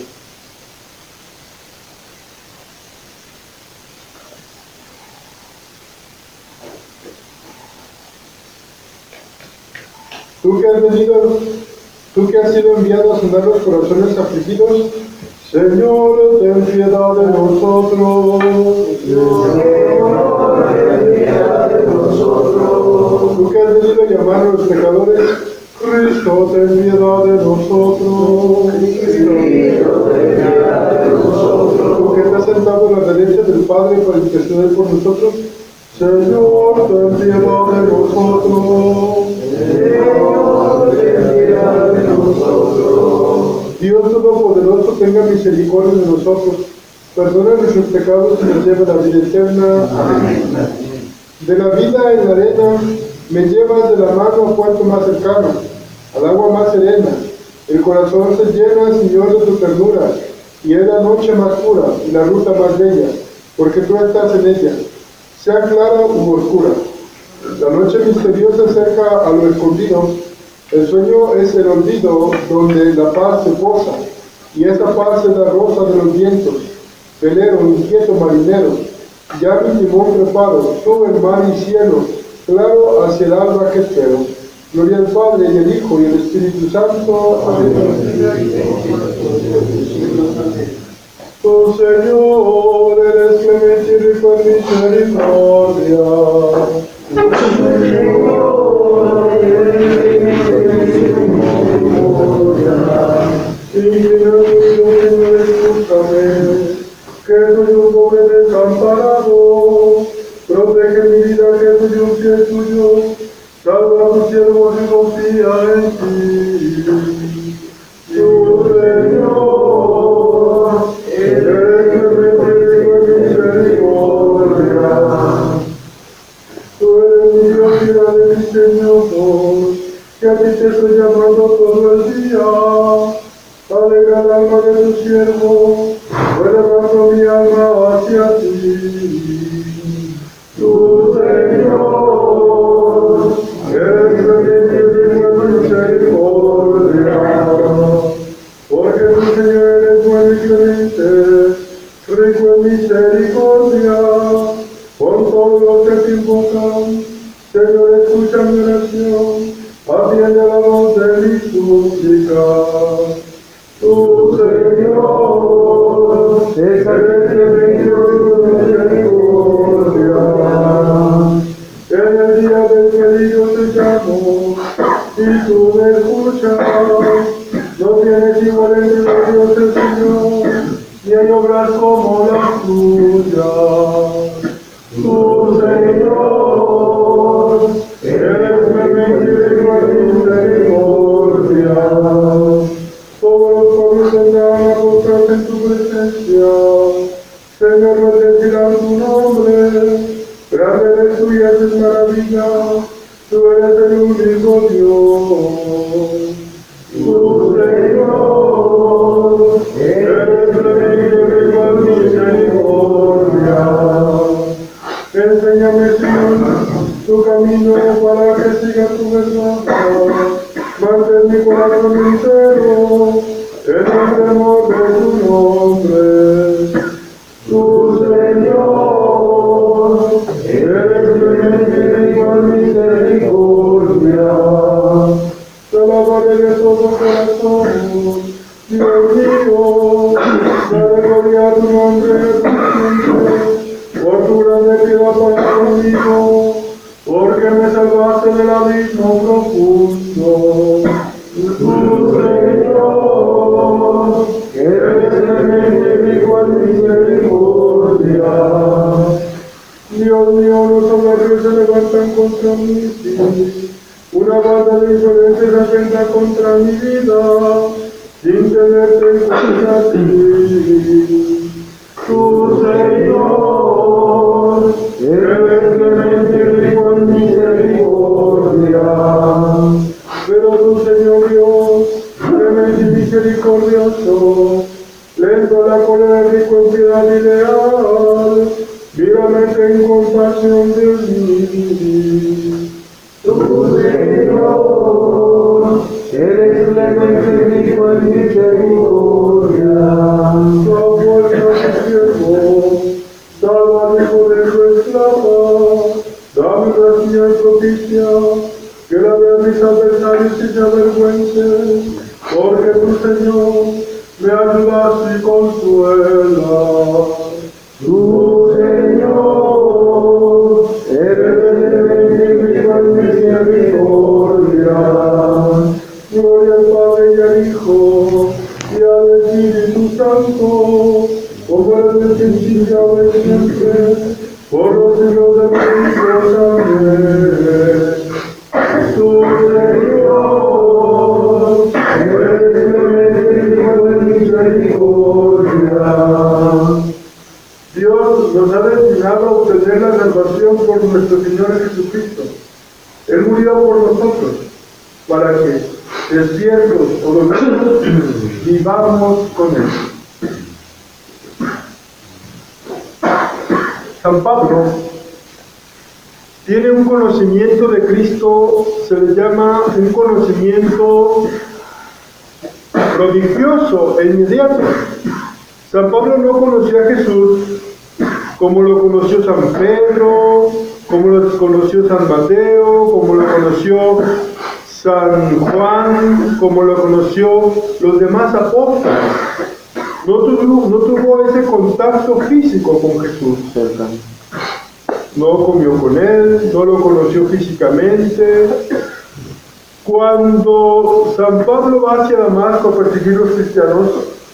Tú que has venido, tú que has sido enviado a sanar los corazones afligidos, Señor, ten piedad de nosotros. Señor, ten piedad de nosotros. Tú que has venido a llamar a los pecadores, Cristo, ten piedad de nosotros. Cristo, ten piedad de nosotros. Tú que estás sentado a la derecha del Padre para interceder por nosotros, Señor, ten piedad de nosotros. Señor, ten piedad de nosotros. Dios Todopoderoso, tenga misericordia de nosotros, perdona nuestros pecados y nos lleve a la vida eterna. Amén. De la vida en la arena, me llevas de la mano a puerto más cercano, al agua más serena. El corazón se llena, Señor, de tu ternura, y es la noche más pura y la ruta más bella, porque tú estás en ella, sea clara u oscura. La noche misteriosa acerca a lo escondido. El sueño es el olvido donde la paz se posa, y esa paz es la rosa de los vientos. Velero, inquieto marinero, ya mi timón preparo, sube el mar y cielo, claro hacia el alba que espero. Gloria al Padre, y al Hijo, y al Espíritu Santo. Amén. Tu Señor, eres clemente y rico en misericordia. Tu Señor, eres clemente y rico en misericordia. Inclina tu oído, Señor, escúchame, que soy un pobre desamparado. Protege mi vida, que soy un fiel tuyo. Salva a tus siervos y confía en ti. Tu Señor, eres clemente y rico en misericordia. Tú eres mi Dios y la de mi Señor, que a ti te estoy llamando todo el día. Alegra el alma de tu siervo, elevando mi alma hacia ti. Tu Señor, eres clemente y rico en misericordia. Porque tu Señor eres bueno y clemente, rico en misericordia, con todos los que te invocan. Señor, escucha mi oración, atiende la voz de mi súplica. Tu Señor, eres clemente y rico en misericordia. En el día del peligro te llamo, y tú me escuchas. No tienes igual entre los dioses, Señor, ni hay obras como las tuyas. Tu Señor, eres clemente y rico en misericordia. Todos los pueblos vendrán a postrarse en tu presencia. Señor, bendecirán tu nombre. Grande eres tú y haces maravillas. Tú eres el único Dios. Tu Señor, eres clemente y rico en misericordia. Enséñame, Señor, tu camino para que siga tu verdad. Mantén mi corazón entero en el temor de tu nombre. Tu Señor, eres clemente y rico en misericordia. Te alabaré de todo corazón, Dios mío, daré gloria a tu nombre siempre, por tu grande piedad para conmigo, porque me salvaste del abismo profundo. Tu Señor, eres clemente y rico en misericordia. Dios mío, los soberbios se levantan contra mí. Una banda de insolentes atenta contra mi vida, sin tenerte en cuenta a ti. Tu Señor, eres clemente y rico en misericordia. Pero tu Señor Dios, clemente y misericordioso, lento a la cólera, rico en piedad y leal, vivamente en compasión de mí. Tu Señor, eres clemente y rico en misericordia. Salva al siervo, salva al hijo de tu esclava, dame gracia y propicia, que la vean mis adversarios y se avergüencen, porque tu Señor me ayudas y consuelas. Tu Señor, eres clemente y rico en misericordia. Gloria al Padre y al Hijo y al Espíritu Santo, como era en el principio, ahora y siempre, por los siglos de los siglos. Amén. Tu Señor, eres clemente y rico en misericordia. Dios nos ha destinado a obtener la salvación por nuestro Señor Jesucristo. Él murió por nosotros, para que, despiertos o dormidos, vivamos con Él. San Pablo tiene un conocimiento de Cristo, se le llama un conocimiento prodigioso e inmediato. San Pablo no conocía a Jesús como lo conoció San Pedro, como lo conoció San Mateo, como lo conoció San Juan, como lo conoció los demás apóstoles. No tuvo ese contacto físico con Jesús. No comió con él, no lo conoció físicamente. Cuando San Pablo va hacia Damasco a perseguir a los cristianos,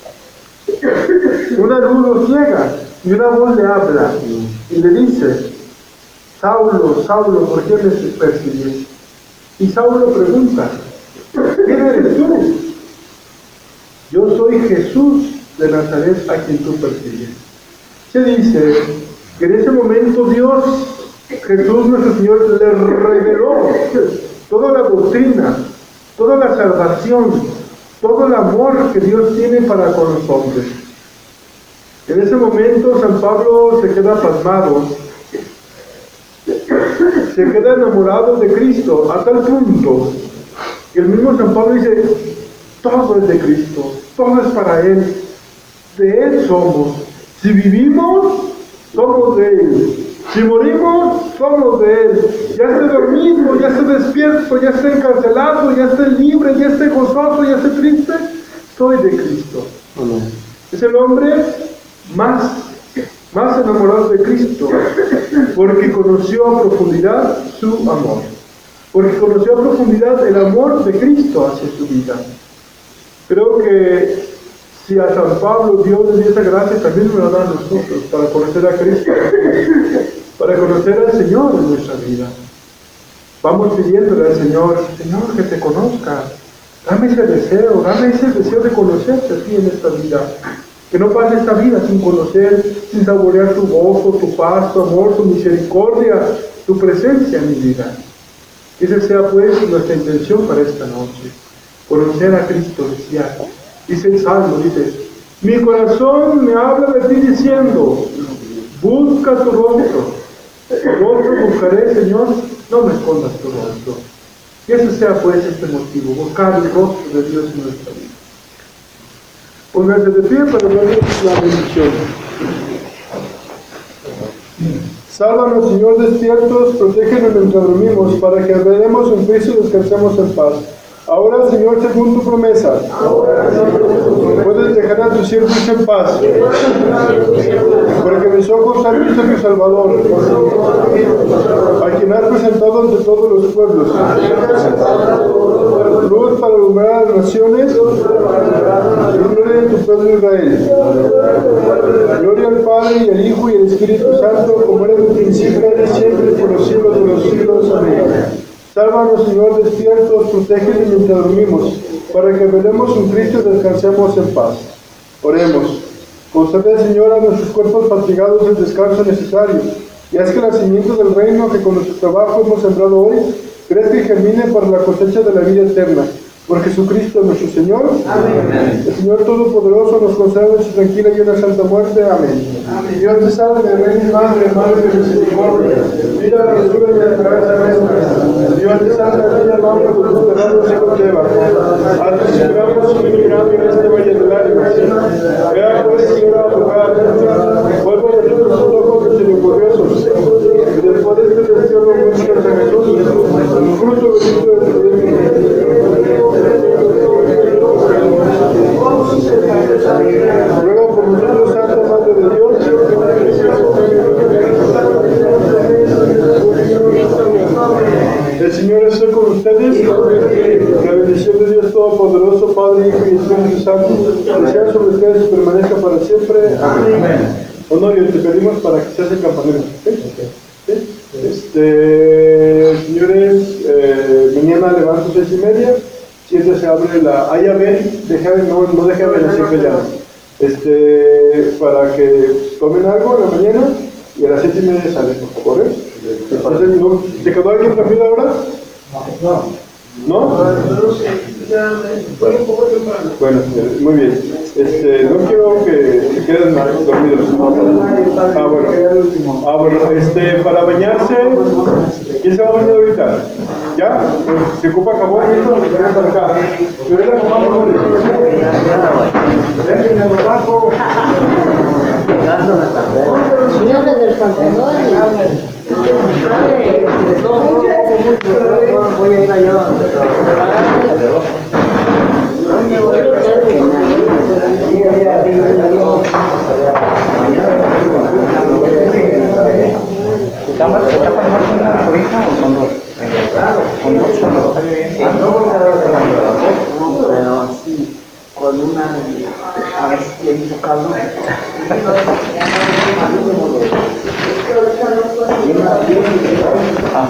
una luz lo ciega y una voz le habla y le dice: Saulo, Saulo, ¿por qué me persigues? Y Saulo pregunta: ¿quién eres tú? Yo soy Jesús de Nazaret, a quien tú persigues. Se dice que en ese momento Dios, Jesús nuestro Señor, le reveló toda la doctrina, toda la salvación, todo el amor que Dios tiene para con los hombres. En ese momento San Pablo se queda pasmado, se queda enamorado de Cristo a tal punto que el mismo San Pablo dice: todo es de Cristo, todo es para Él, de Él somos. Si vivimos, somos de Él. Si morimos, somos de Él. Ya esté dormido, ya esté despierto, ya esté encarcelado, ya esté libre, ya esté gozoso, ya esté triste, soy de Cristo. Amén. Es el hombre más enamorado de Cristo, porque conoció a profundidad su amor, porque conoció a profundidad el amor de Cristo hacia su vida. Creo que si a San Pablo Dios le dio esa gracia, también nos la da a nosotros, para conocer a Cristo, para conocer al Señor en nuestra vida. Vamos pidiéndole al Señor: Señor, que te conozca, dame ese deseo de conocerte a ti en esta vida. Que no pase esta vida sin conocer, sin saborear tu gozo, tu paz, tu amor, tu misericordia, tu presencia en mi vida. Que esa sea pues nuestra intención para esta noche. Conocer a Cristo, decía. Dice el Salmo, dice: mi corazón me habla de ti diciendo: busca tu rostro. Tu rostro buscaré, Señor, no me escondas tu rostro. Que ese sea pues este motivo, buscar el rostro de Dios en nuestra vida. Pónganse de pie para darles la bendición. Sálvanos, Señor, despiertos, protégenos mientras dormimos, para que veremos en Cristo y descansemos en paz. Ahora, Señor, según tu promesa, puedes dejar a tus siervos en paz, porque mis ojos han visto a tu Salvador, a quien has presentado ante todos los pueblos, luz para alumbrar a las naciones, y gloria de tu pueblo Israel. Gloria al Padre, y al Hijo, y al Espíritu Santo, como era en el principio, ahora y siempre, por los siglos de los siglos. Amén. Sálvanos, Señor, despiertos, protégenos mientras dormimos, para que velemos en Cristo y descansemos en paz. Oremos. Concede, Señor, a nuestros cuerpos fatigados el descanso necesario, y haz que el nacimiento del reino que con nuestro trabajo hemos sembrado hoy crezca y germine para la cosecha de la vida eterna. Por Jesucristo nuestro Señor. Amén. El Señor Todopoderoso nos conceda su tranquila y una santa muerte. Amén. Amén. Dios te salve, Reina y Madre de misericordia, vida, dulzura y esperanza nuestra. Dios te salve, Reina, vamos por los pecados y conlleva. A tus esperamos y mirando en este valle de lágrimas. Vea pues, Señor, a tocar. Vuelvo a nosotros sus ojos misericordiosos. Y después de este destierro muestras a Jesús, el fruto bendito de tu vientre. Ruega por nosotros, Santa Madre de Dios. El Señor esté con ustedes. La bendición de Dios Todopoderoso, Padre, Hijo y Espíritu Santo, desea sobre ustedes y permanezca para siempre. Amén. Honorio, te pedimos para que seas el campanero. Señores, mañana levanto 6:30. Siempre se abre la... Ahí a ver, no deje ver siempre ya. Para que tomen algo en la mañana y a las 7:30 salen, por favor. Entonces, ¿no? ¿Se quedó alguien dormido ahora? ¿No? Bueno, muy bien. No quiero que se queden dormidos. Bueno, para bañarse, ¿quién se va a bañar ahorita? ¿Ya? ¿Se ocupa jabón? Para acá. Señores del pantalón. Voy a ir allá. Voy a ir allá.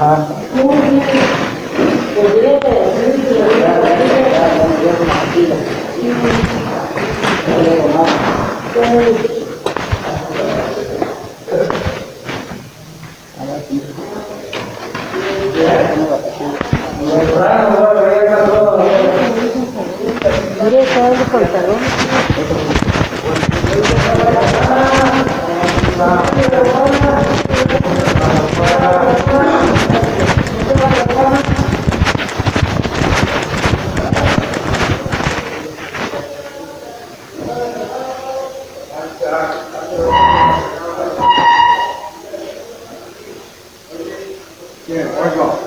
Ajá. Mire, todo el pantalón. Bien, oiga.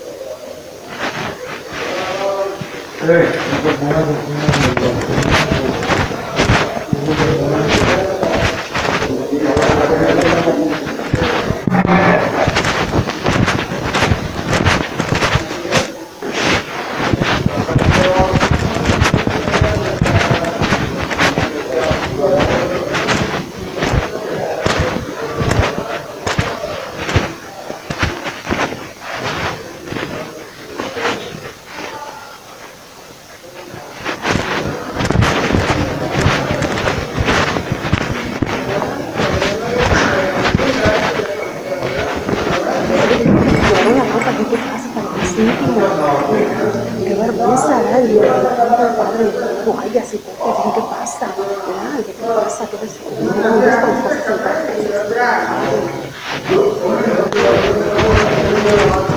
Llevaron la ropa, ¿qué te pasa? Qué vergüenza, ¿verdad? Y yo, padre, toallas y cosas, ¿qué pasa? ¿Qué te pasa? ¿Qué te pasa?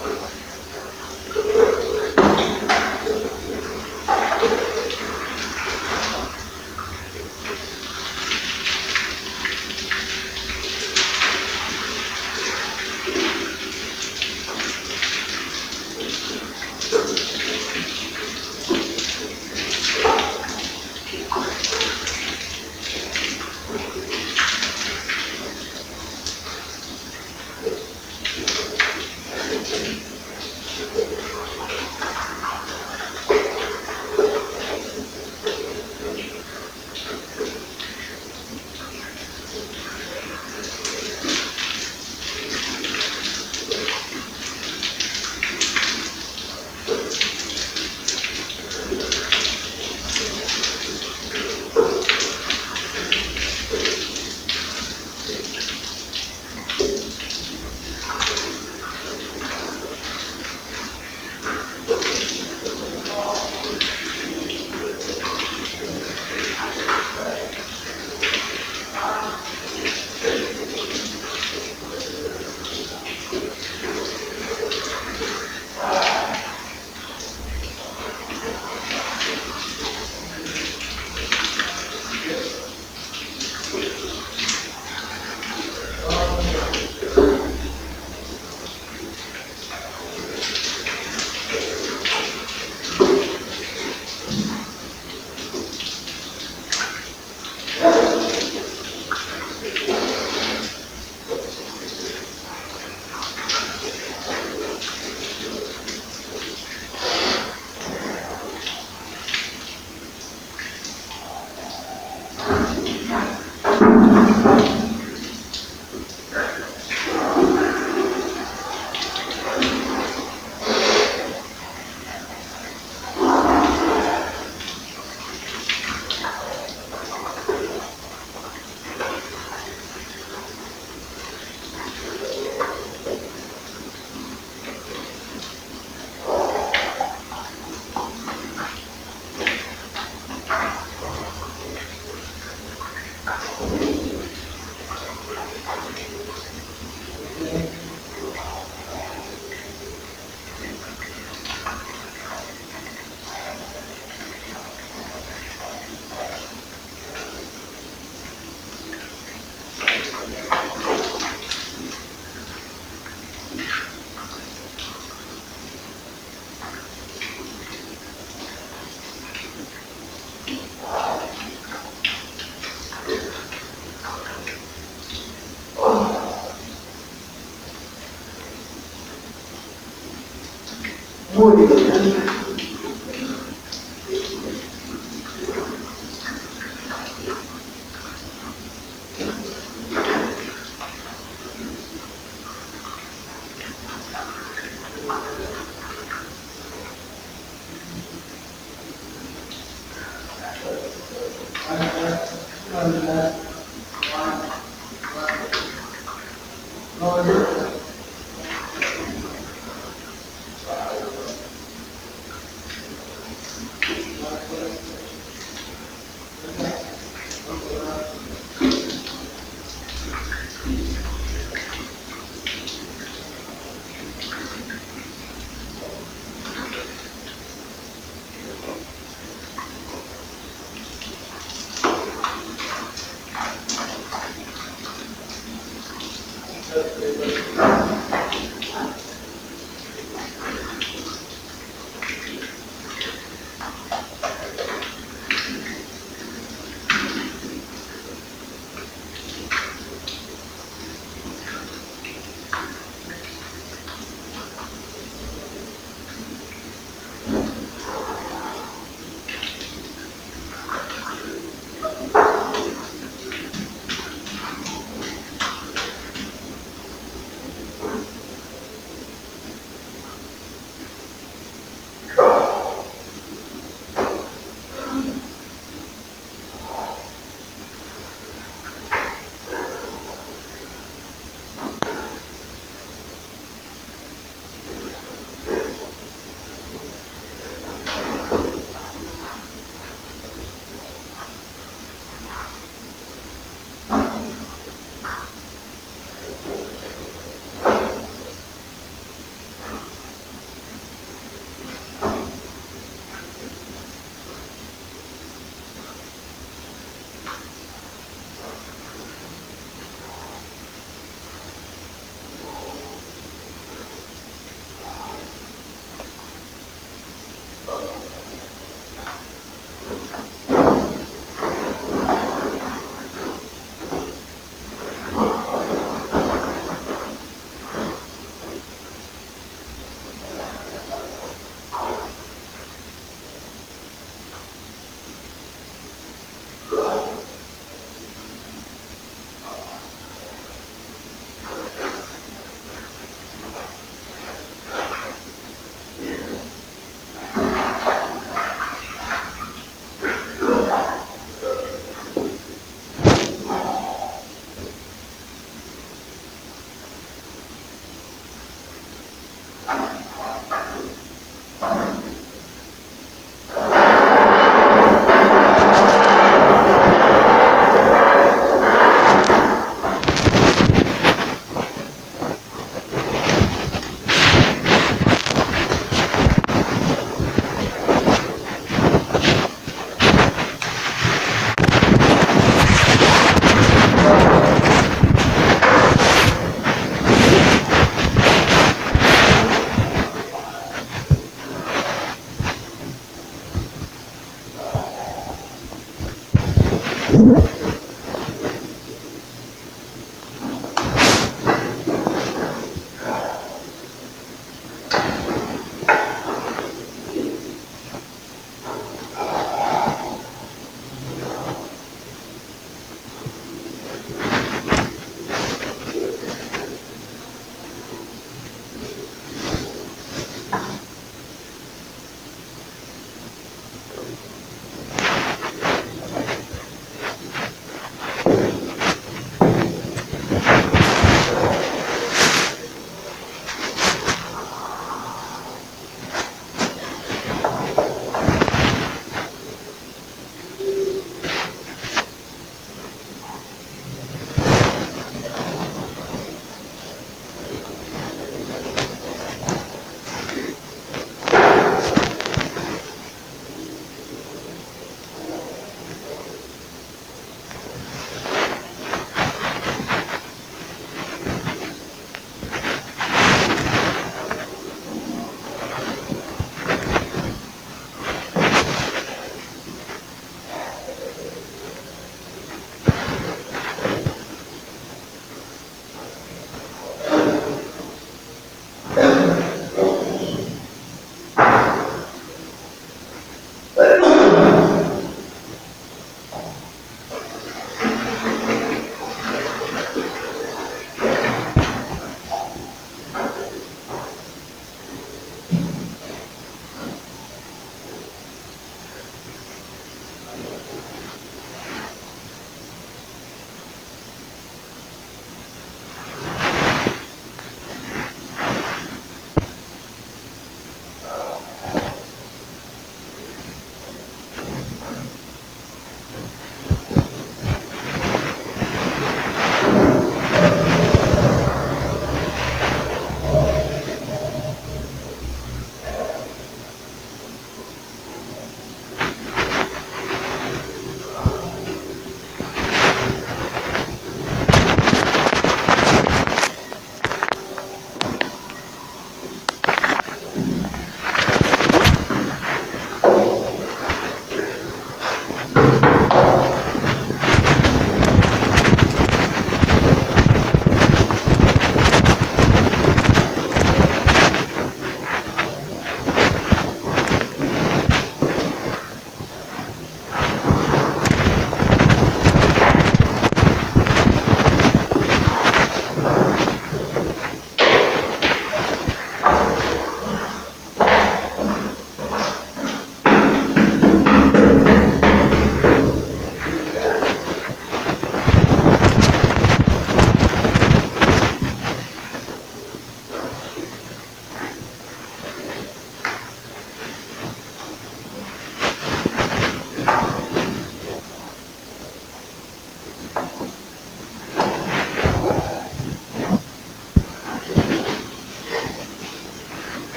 Muy bien.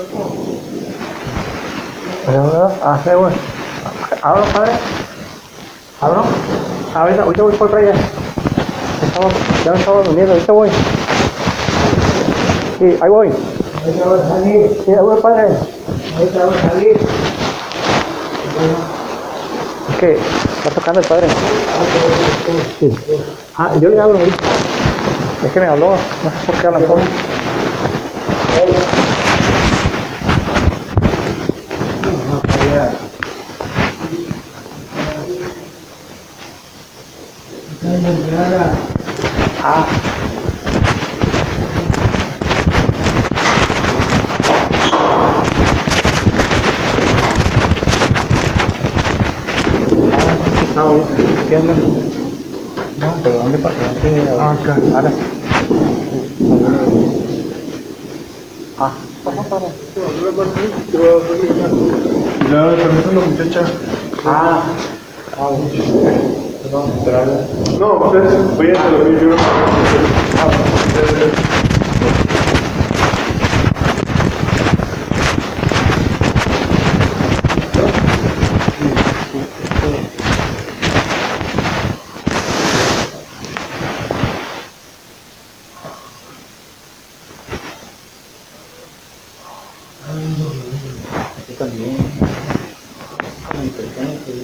Sí, bueno. ¿Hablo, padre? ¿Hablo? Ahorita voy por allá. Ya me estaba durmiendo, ahorita voy. Sí, ahí voy. Ahorita va a salir. Sí, ahí voy, padre. Ahorita va a salir. Es que está tocando el padre. Sí. Yo le hablo ahorita. Es que me habló, no sé por qué hablan todos. ¿Qué andan? No, pero ¿dónde pasa? Acá. Ahora. Pasa para. Ya, permiso a la muchacha. Perdón, esperarle. No, ustedes vayan a lo que yo. Yo también. Ay, persona que...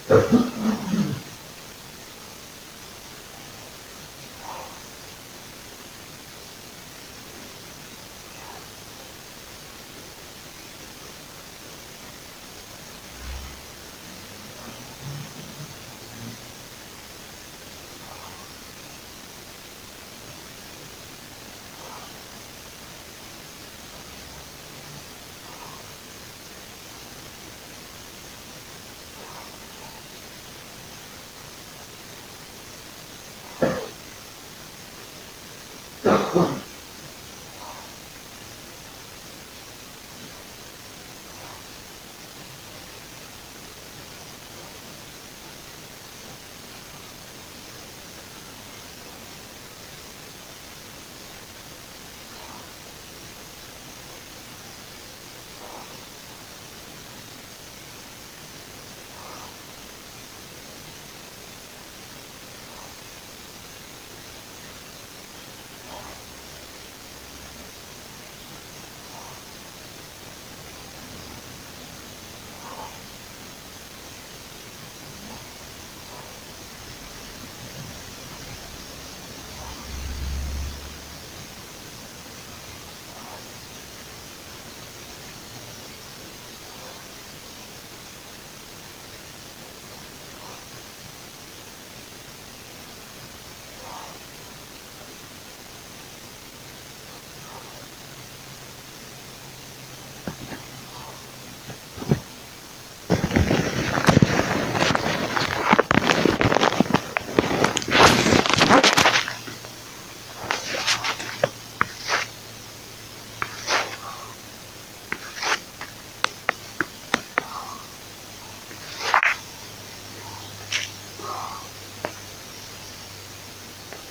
Gracias.